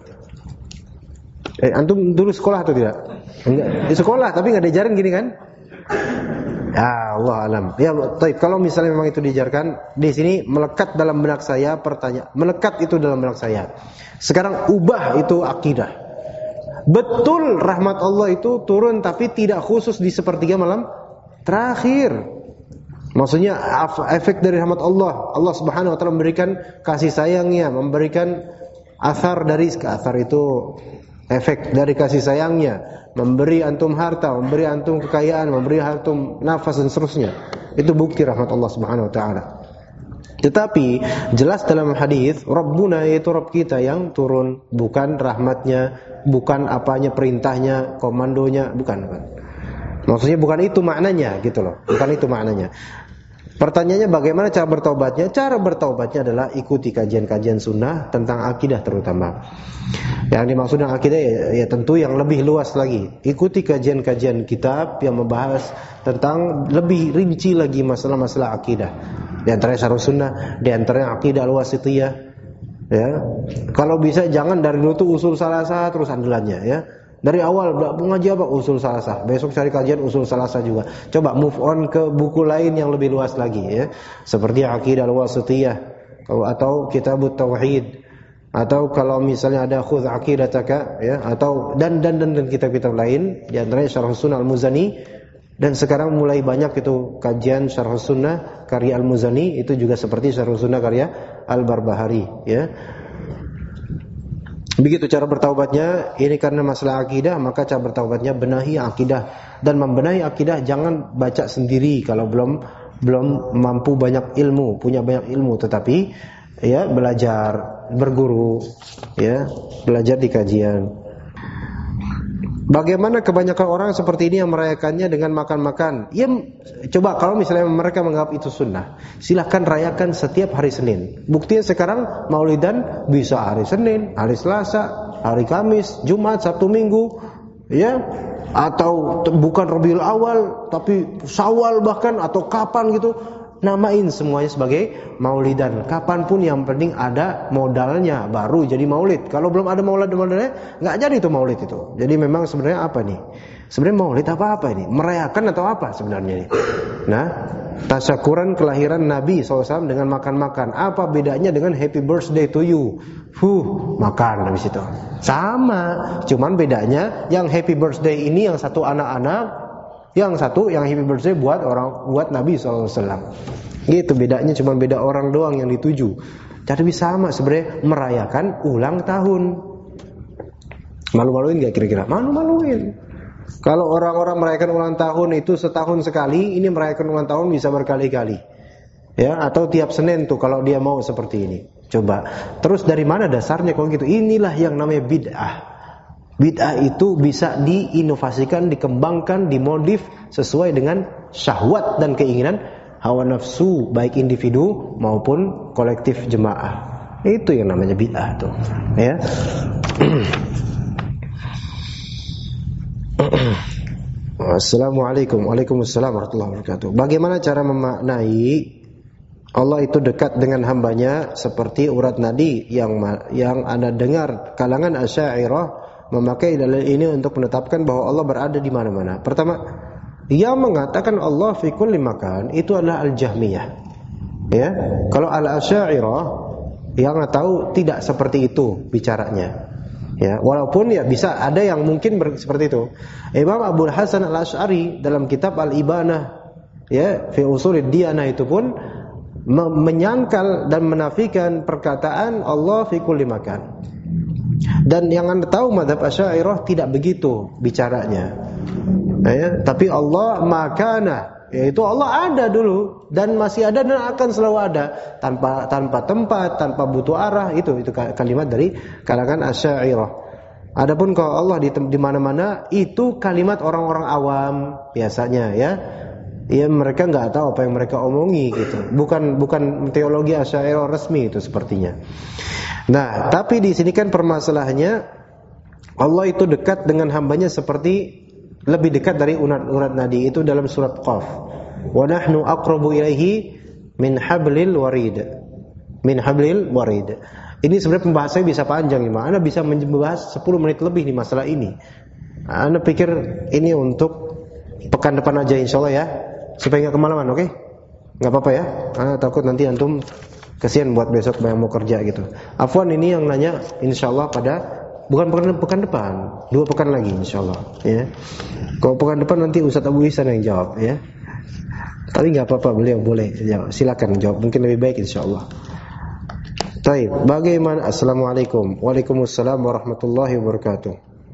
Antum dulu sekolah atau tidak? Enggak. Di sekolah tapi nggak diajarin gini kan? Ya Allah alam. Ya, baik. Kalau misalnya memang itu diajarkan, di sini melekat dalam benak saya pertanyaan. Melekat itu dalam benak saya. Sekarang ubah itu akidah. Betul rahmat Allah itu turun tapi tidak khusus di sepertiga malam terakhir. Maksudnya efek dari rahmat Allah. Allah Subhanahu wa taala memberikan kasih sayangnya, memberikan asar itu efek dari kasih sayangnya, memberi antum harta, memberi antum kekayaan, memberi antum nafas dan seterusnya. Itu bukti rahmat Allah Subhanahu wa taala. Tetapi jelas dalam hadis Rabbuna yaitu Rabb kita yang turun, bukan rahmatnya, bukan apanya perintahnya, komandonya, bukan. Maksudnya bukan itu maknanya gitu loh. Bukan itu maknanya. Pertanyaannya bagaimana cara bertaubatnya? Cara bertaubatnya adalah ikuti kajian-kajian sunnah tentang akidah terutama. Yang dimaksud dengan akidah ya tentu yang lebih luas lagi. Ikuti kajian-kajian kitab yang membahas tentang lebih rinci lagi masalah-masalah akidah. Di antaranya Syarh Sunnah, di antaranya Aqidah Al-Wasithiyah. Ya. Kalau bisa jangan dari dulu tuh usul salasah terus andalannya ya. Dari awal mengaji apa? Usul salasah. Besok cari kajian usul salasah juga. Coba move on ke buku lain yang lebih luas lagi ya. Seperti Aqidah Al-Wasithiyah atau Kitabut Tauhid, atau kalau misalnya ada Khudz Aqidataka ya, atau dan kitab-kitab lain, di antaranya Syarh Sunnah Al-Muzani, dan sekarang mulai banyak itu kajian Syarh Sunnah karya Al-Muzani, itu juga seperti Syarh Sunnah karya Al-Barbahari ya. Begitu cara bertaubatnya. Ini karena masalah akidah, maka cara bertaubatnya benahi akidah. Dan membenahi akidah jangan baca sendiri kalau belum mampu banyak ilmu, punya banyak ilmu, tetapi ya belajar, berguru, ya, belajar di kajian. Bagaimana kebanyakan orang seperti ini yang merayakannya dengan makan-makan? Ya, coba kalau misalnya mereka menganggap itu sunnah, silahkan rayakan setiap hari Senin. Buktinya sekarang Maulidan bisa hari Senin, hari Selasa, hari Kamis, Jumat, Sabtu, Minggu, ya, atau bukan Rabiul Awal tapi Syawal bahkan, atau kapan gitu. Namain semuanya sebagai maulidan. Kapanpun yang penting ada modalnya baru jadi maulid. Kalau belum ada modalnya nggak jadi itu maulid itu. Jadi memang sebenarnya apa nih? Sebenarnya maulid apa ini? Merayakan atau apa sebenarnya ini? Nah, tasyakuran kelahiran Nabi SAW dengan makan-makan. Apa bedanya dengan happy birthday to you? Makan habis itu. Sama, cuman bedanya yang happy birthday ini yang satu anak-anak, yang satu yang happy birthday buat Nabi SAW. Gitu bedanya, cuma beda orang doang yang dituju. Jadi sama sebenarnya merayakan ulang tahun. Malu-maluin gak kira-kira? Malu-maluin. Kalau orang-orang merayakan ulang tahun itu setahun sekali, ini merayakan ulang tahun bisa berkali-kali. Ya, atau tiap Senin tuh kalau dia mau seperti ini. Coba. Terus dari mana dasarnya kalau gitu? Inilah yang namanya bid'ah. Bid'ah itu bisa diinovasikan, dikembangkan, dimodif sesuai dengan syahwat dan keinginan hawa nafsu baik individu maupun kolektif jemaah. Itu yang namanya bid'ah tuh, ya. Assalamualaikum. Waalaikumsalam warahmatullahi wabarakatuh. Bagaimana cara memaknai Allah itu dekat dengan hambanya seperti urat nadi yang Anda dengar kalangan Asy'ariyah memakai dalil ini untuk menetapkan bahwa Allah berada di mana-mana. Pertama, yang mengatakan Allah fi kulli makan itu adalah Al-Jahmiyah. Ya, kalau Al-Asy'ariyah yang tahu tidak seperti itu bicaranya. Ya, walaupun ya bisa ada yang mungkin seperti itu. Imam Abu Hasan Al-Asy'ari dalam kitab Al-Ibanah ya fi Ushulid Diyanah itu pun menyangkal dan menafikan perkataan Allah fi kulli makan. Dan yang Anda tahu mazhab Asy'ariyah tidak begitu bicaranya. Ya, tapi Allah makana, yaitu Allah ada dulu dan masih ada dan akan selalu ada tanpa tempat, tanpa butuh arah. Itu kalimat dari kalangan Asy'ariyah. Adapun kalau Allah di mana-mana itu kalimat orang-orang awam biasanya ya. Ya mereka nggak tahu apa yang mereka omongi gitu. Bukan teologi Asy'ariyah resmi itu sepertinya. Nah, tapi di sini kan permasalahannya Allah itu dekat dengan hambanya seperti lebih dekat dari urat nadi itu dalam surat Qaf. Wa nahnu aqrabu ilaihi min hablil warid. Min hablil warid. Ini sebenarnya pembahasannya bisa panjang nih, Anda bisa membahas 10 menit lebih di masalah ini. Anda pikir ini untuk pekan depan aja insyaallah ya. Supaya enggak kemalaman, oke? Enggak apa-apa ya. Takut nanti antum kasihan buat besok yang mau kerja gitu. Afwan ini yang nanya insyaallah pada bukan pekan depan, 2 pekan lagi insyaallah ya. Kalau pekan depan nanti Ustaz Abu Ihsan yang jawab ya. Tapi enggak apa-apa, beliau boleh jawab. Silakan jawab, mungkin lebih baik insyaallah. Baik, bagaimana? Assalamualaikum. Waalaikumsalam warahmatullahi wabarakatuh.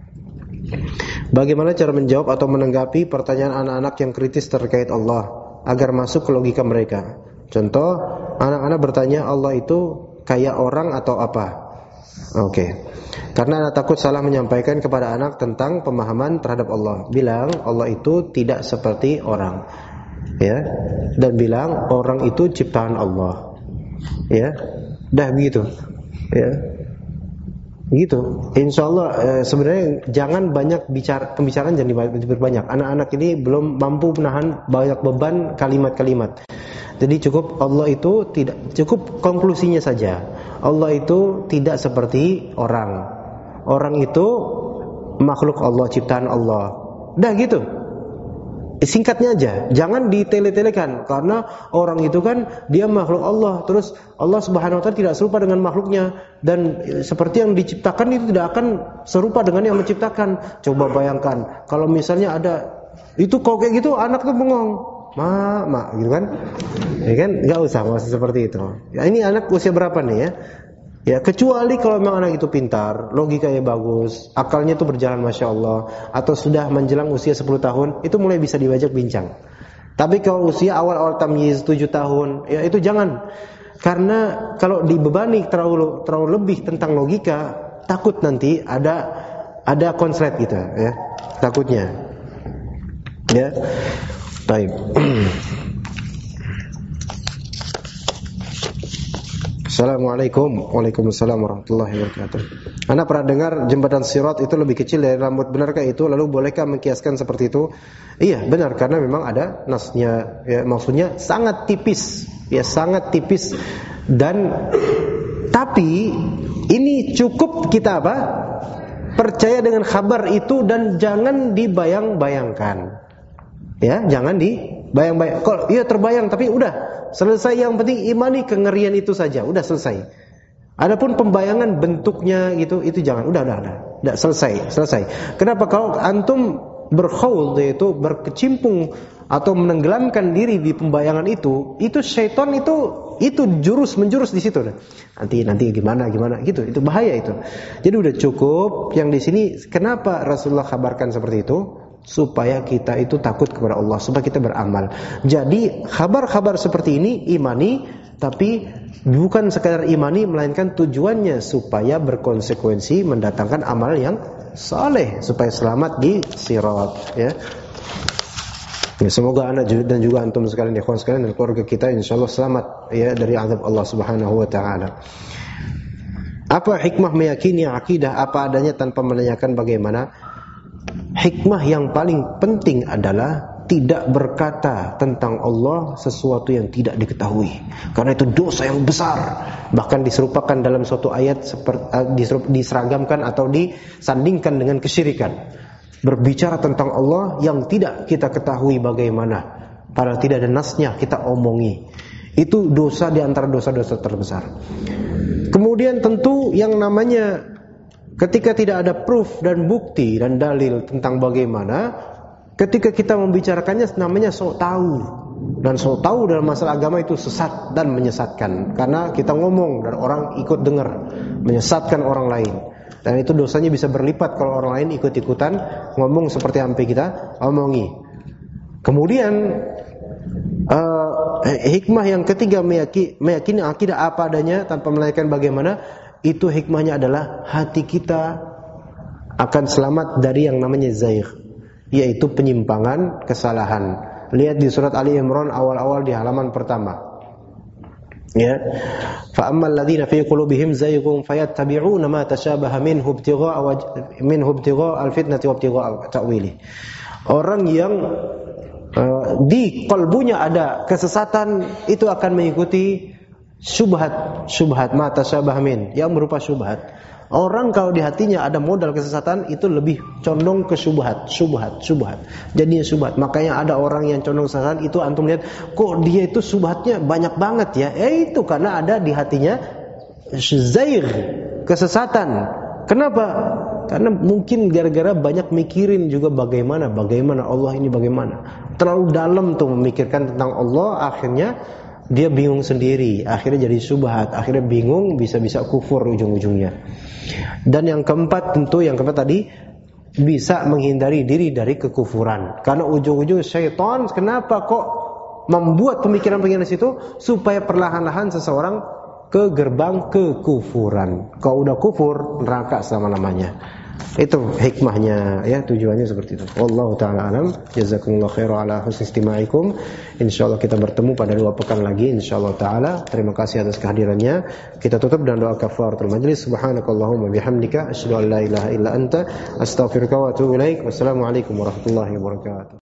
Bagaimana cara menjawab atau menanggapi pertanyaan anak-anak yang kritis terkait Allah agar masuk ke logika mereka? Contoh, anak-anak bertanya Allah itu kayak orang atau apa? Oke. Karena anak takut salah menyampaikan kepada anak tentang pemahaman terhadap Allah. Bilang Allah itu tidak seperti orang. Ya. Dan bilang orang itu ciptaan Allah. Ya. Dah begitu. Ya. Gitu. Insyaallah sebenarnya jangan banyak pembicaraan, jangan diperbanyak. Anak-anak ini belum mampu menahan banyak beban kalimat-kalimat. Jadi cukup Allah itu tidak, cukup konklusinya saja. Allah itu tidak seperti orang. Orang itu makhluk Allah, ciptaan Allah. Dah gitu. Singkatnya aja, jangan ditele-telekan karena orang itu kan dia makhluk Allah, terus Allah Subhanahu wa taala tidak serupa dengan makhluknya dan seperti yang diciptakan itu tidak akan serupa dengan yang menciptakan. Coba bayangkan kalau misalnya ada itu kok kayak gitu anak tuh bengong. Ma gitu kan. Ya kan enggak usah seperti itu. Ya, ini anak usia berapa nih ya? Ya kecuali kalau memang anak itu pintar, logikanya bagus, akalnya itu berjalan Masya Allah, atau sudah menjelang usia 10 tahun, itu mulai bisa diajak bincang. Tapi kalau usia awal-awal tamyiz 7 tahun, ya itu jangan. Karena kalau dibebani terlalu lebih tentang logika, takut nanti ada konslet gitu ya, takutnya. Ya. Baik. Assalamualaikum. Waalaikumsalam warahmatullahi wabarakatuh. Anda pernah dengar jembatan Sirat itu lebih kecil dari rambut, benarkah itu? Lalu bolehkah mengkiaskan seperti itu? Iya, benar karena memang ada nasnya. Ya, maksudnya sangat tipis. Ya, sangat tipis. Dan tapi ini cukup kita apa? Percaya dengan kabar itu dan jangan dibayang-bayangkan. Ya, jangan dibayang-bayang. Kalau iya terbayang tapi udah selesai, yang penting imani kengerian itu saja, udah selesai. Adapun pembayangan bentuknya gitu, itu jangan, udah selesai. Kenapa? Kalau antum berkhaul, yaitu berkecimpung atau menenggelamkan diri di pembayangan itu syaitan itu menjurus di situ. Nanti gimana gitu, itu bahaya itu. Jadi udah cukup yang di sini. Kenapa Rasulullah kabarkan seperti itu? Supaya kita itu takut kepada Allah, supaya kita beramal. Jadi kabar-kabar seperti ini imani, tapi bukan sekadar imani, melainkan tujuannya supaya berkonsekuensi mendatangkan amal yang saleh, supaya selamat di sirat. Ya, semoga anak dan juga antum sekalian, ikhwan sekalian, dan keluarga kita insyaallah selamat ya dari azab Allah Subhanahu wa taala. Apa hikmah meyakini akidah apa adanya tanpa menanyakan bagaimana? Hikmah yang paling penting adalah tidak berkata tentang Allah sesuatu yang tidak diketahui, karena itu dosa yang besar. Bahkan diserupakan dalam suatu ayat diseragamkan atau disandingkan dengan kesyirikan. Berbicara tentang Allah yang tidak kita ketahui bagaimana, padahal tidak ada nasnya, kita omongi. Itu dosa di antara dosa-dosa terbesar. Kemudian tentu yang namanya ketika tidak ada proof dan bukti dan dalil tentang bagaimana, ketika kita membicarakannya namanya sok tahu. Dan sok tahu dalam masalah agama itu sesat dan menyesatkan, karena kita ngomong dan orang ikut dengar, menyesatkan orang lain. Dan itu dosanya bisa berlipat kalau orang lain ikut-ikutan ngomong seperti yang kita omongi. Kemudian hikmah yang ketiga, meyakini akidah apa adanya tanpa melayakan bagaimana. Itu hikmahnya adalah hati kita akan selamat dari yang namanya zaigh, yaitu penyimpangan, kesalahan. Lihat di surat Ali Imran awal-awal di halaman pertama. Ya, fa ammal ladzina fi qulubihim zayghun fayattabi'una ma tashabaha minhu ibtigha'a al-fitnati wa ibtigha'a ta'wili. Orang yang di kalbunya ada kesesatan itu akan mengikuti syubhat ma tashabaha min, yang berupa syubhat. Orang kalau di hatinya ada modal kesesatan itu lebih condong ke syubhat. Jadinya syubhat. Makanya ada orang yang condong kesesatan itu antum lihat, kok dia itu syubhatnya banyak banget ya. Itu karena ada di hatinya zaigh, kesesatan. Kenapa? Karena mungkin gara-gara banyak mikirin juga bagaimana Allah ini bagaimana. Terlalu dalam tuh memikirkan tentang Allah, akhirnya dia bingung sendiri, akhirnya jadi syubhat, akhirnya bingung, bisa-bisa kufur ujung-ujungnya. Dan yang keempat tadi bisa menghindari diri dari kekufuran. Karena ujung-ujung syaitan kenapa kok membuat pemikiran-pemikiran situ supaya perlahan-lahan seseorang ke gerbang kekufuran. Kalau udah kufur, neraka selama-lamanya. Itu hikmahnya ya, tujuannya seperti itu. Wallahu taala alam. Jazakumullahu khairan ala husni istima'ikum. Insyaallah kita bertemu pada 2 pekan lagi insyaallah taala. Terima kasih atas kehadirannya. Kita tutup dengan doa kafaratul majlis. Subhanakallahumma bihamdika asyhadu an la ilaha illa anta astaghfiruka wa atubu ilaik. Wassalamualaikum warahmatullahi wabarakatuh.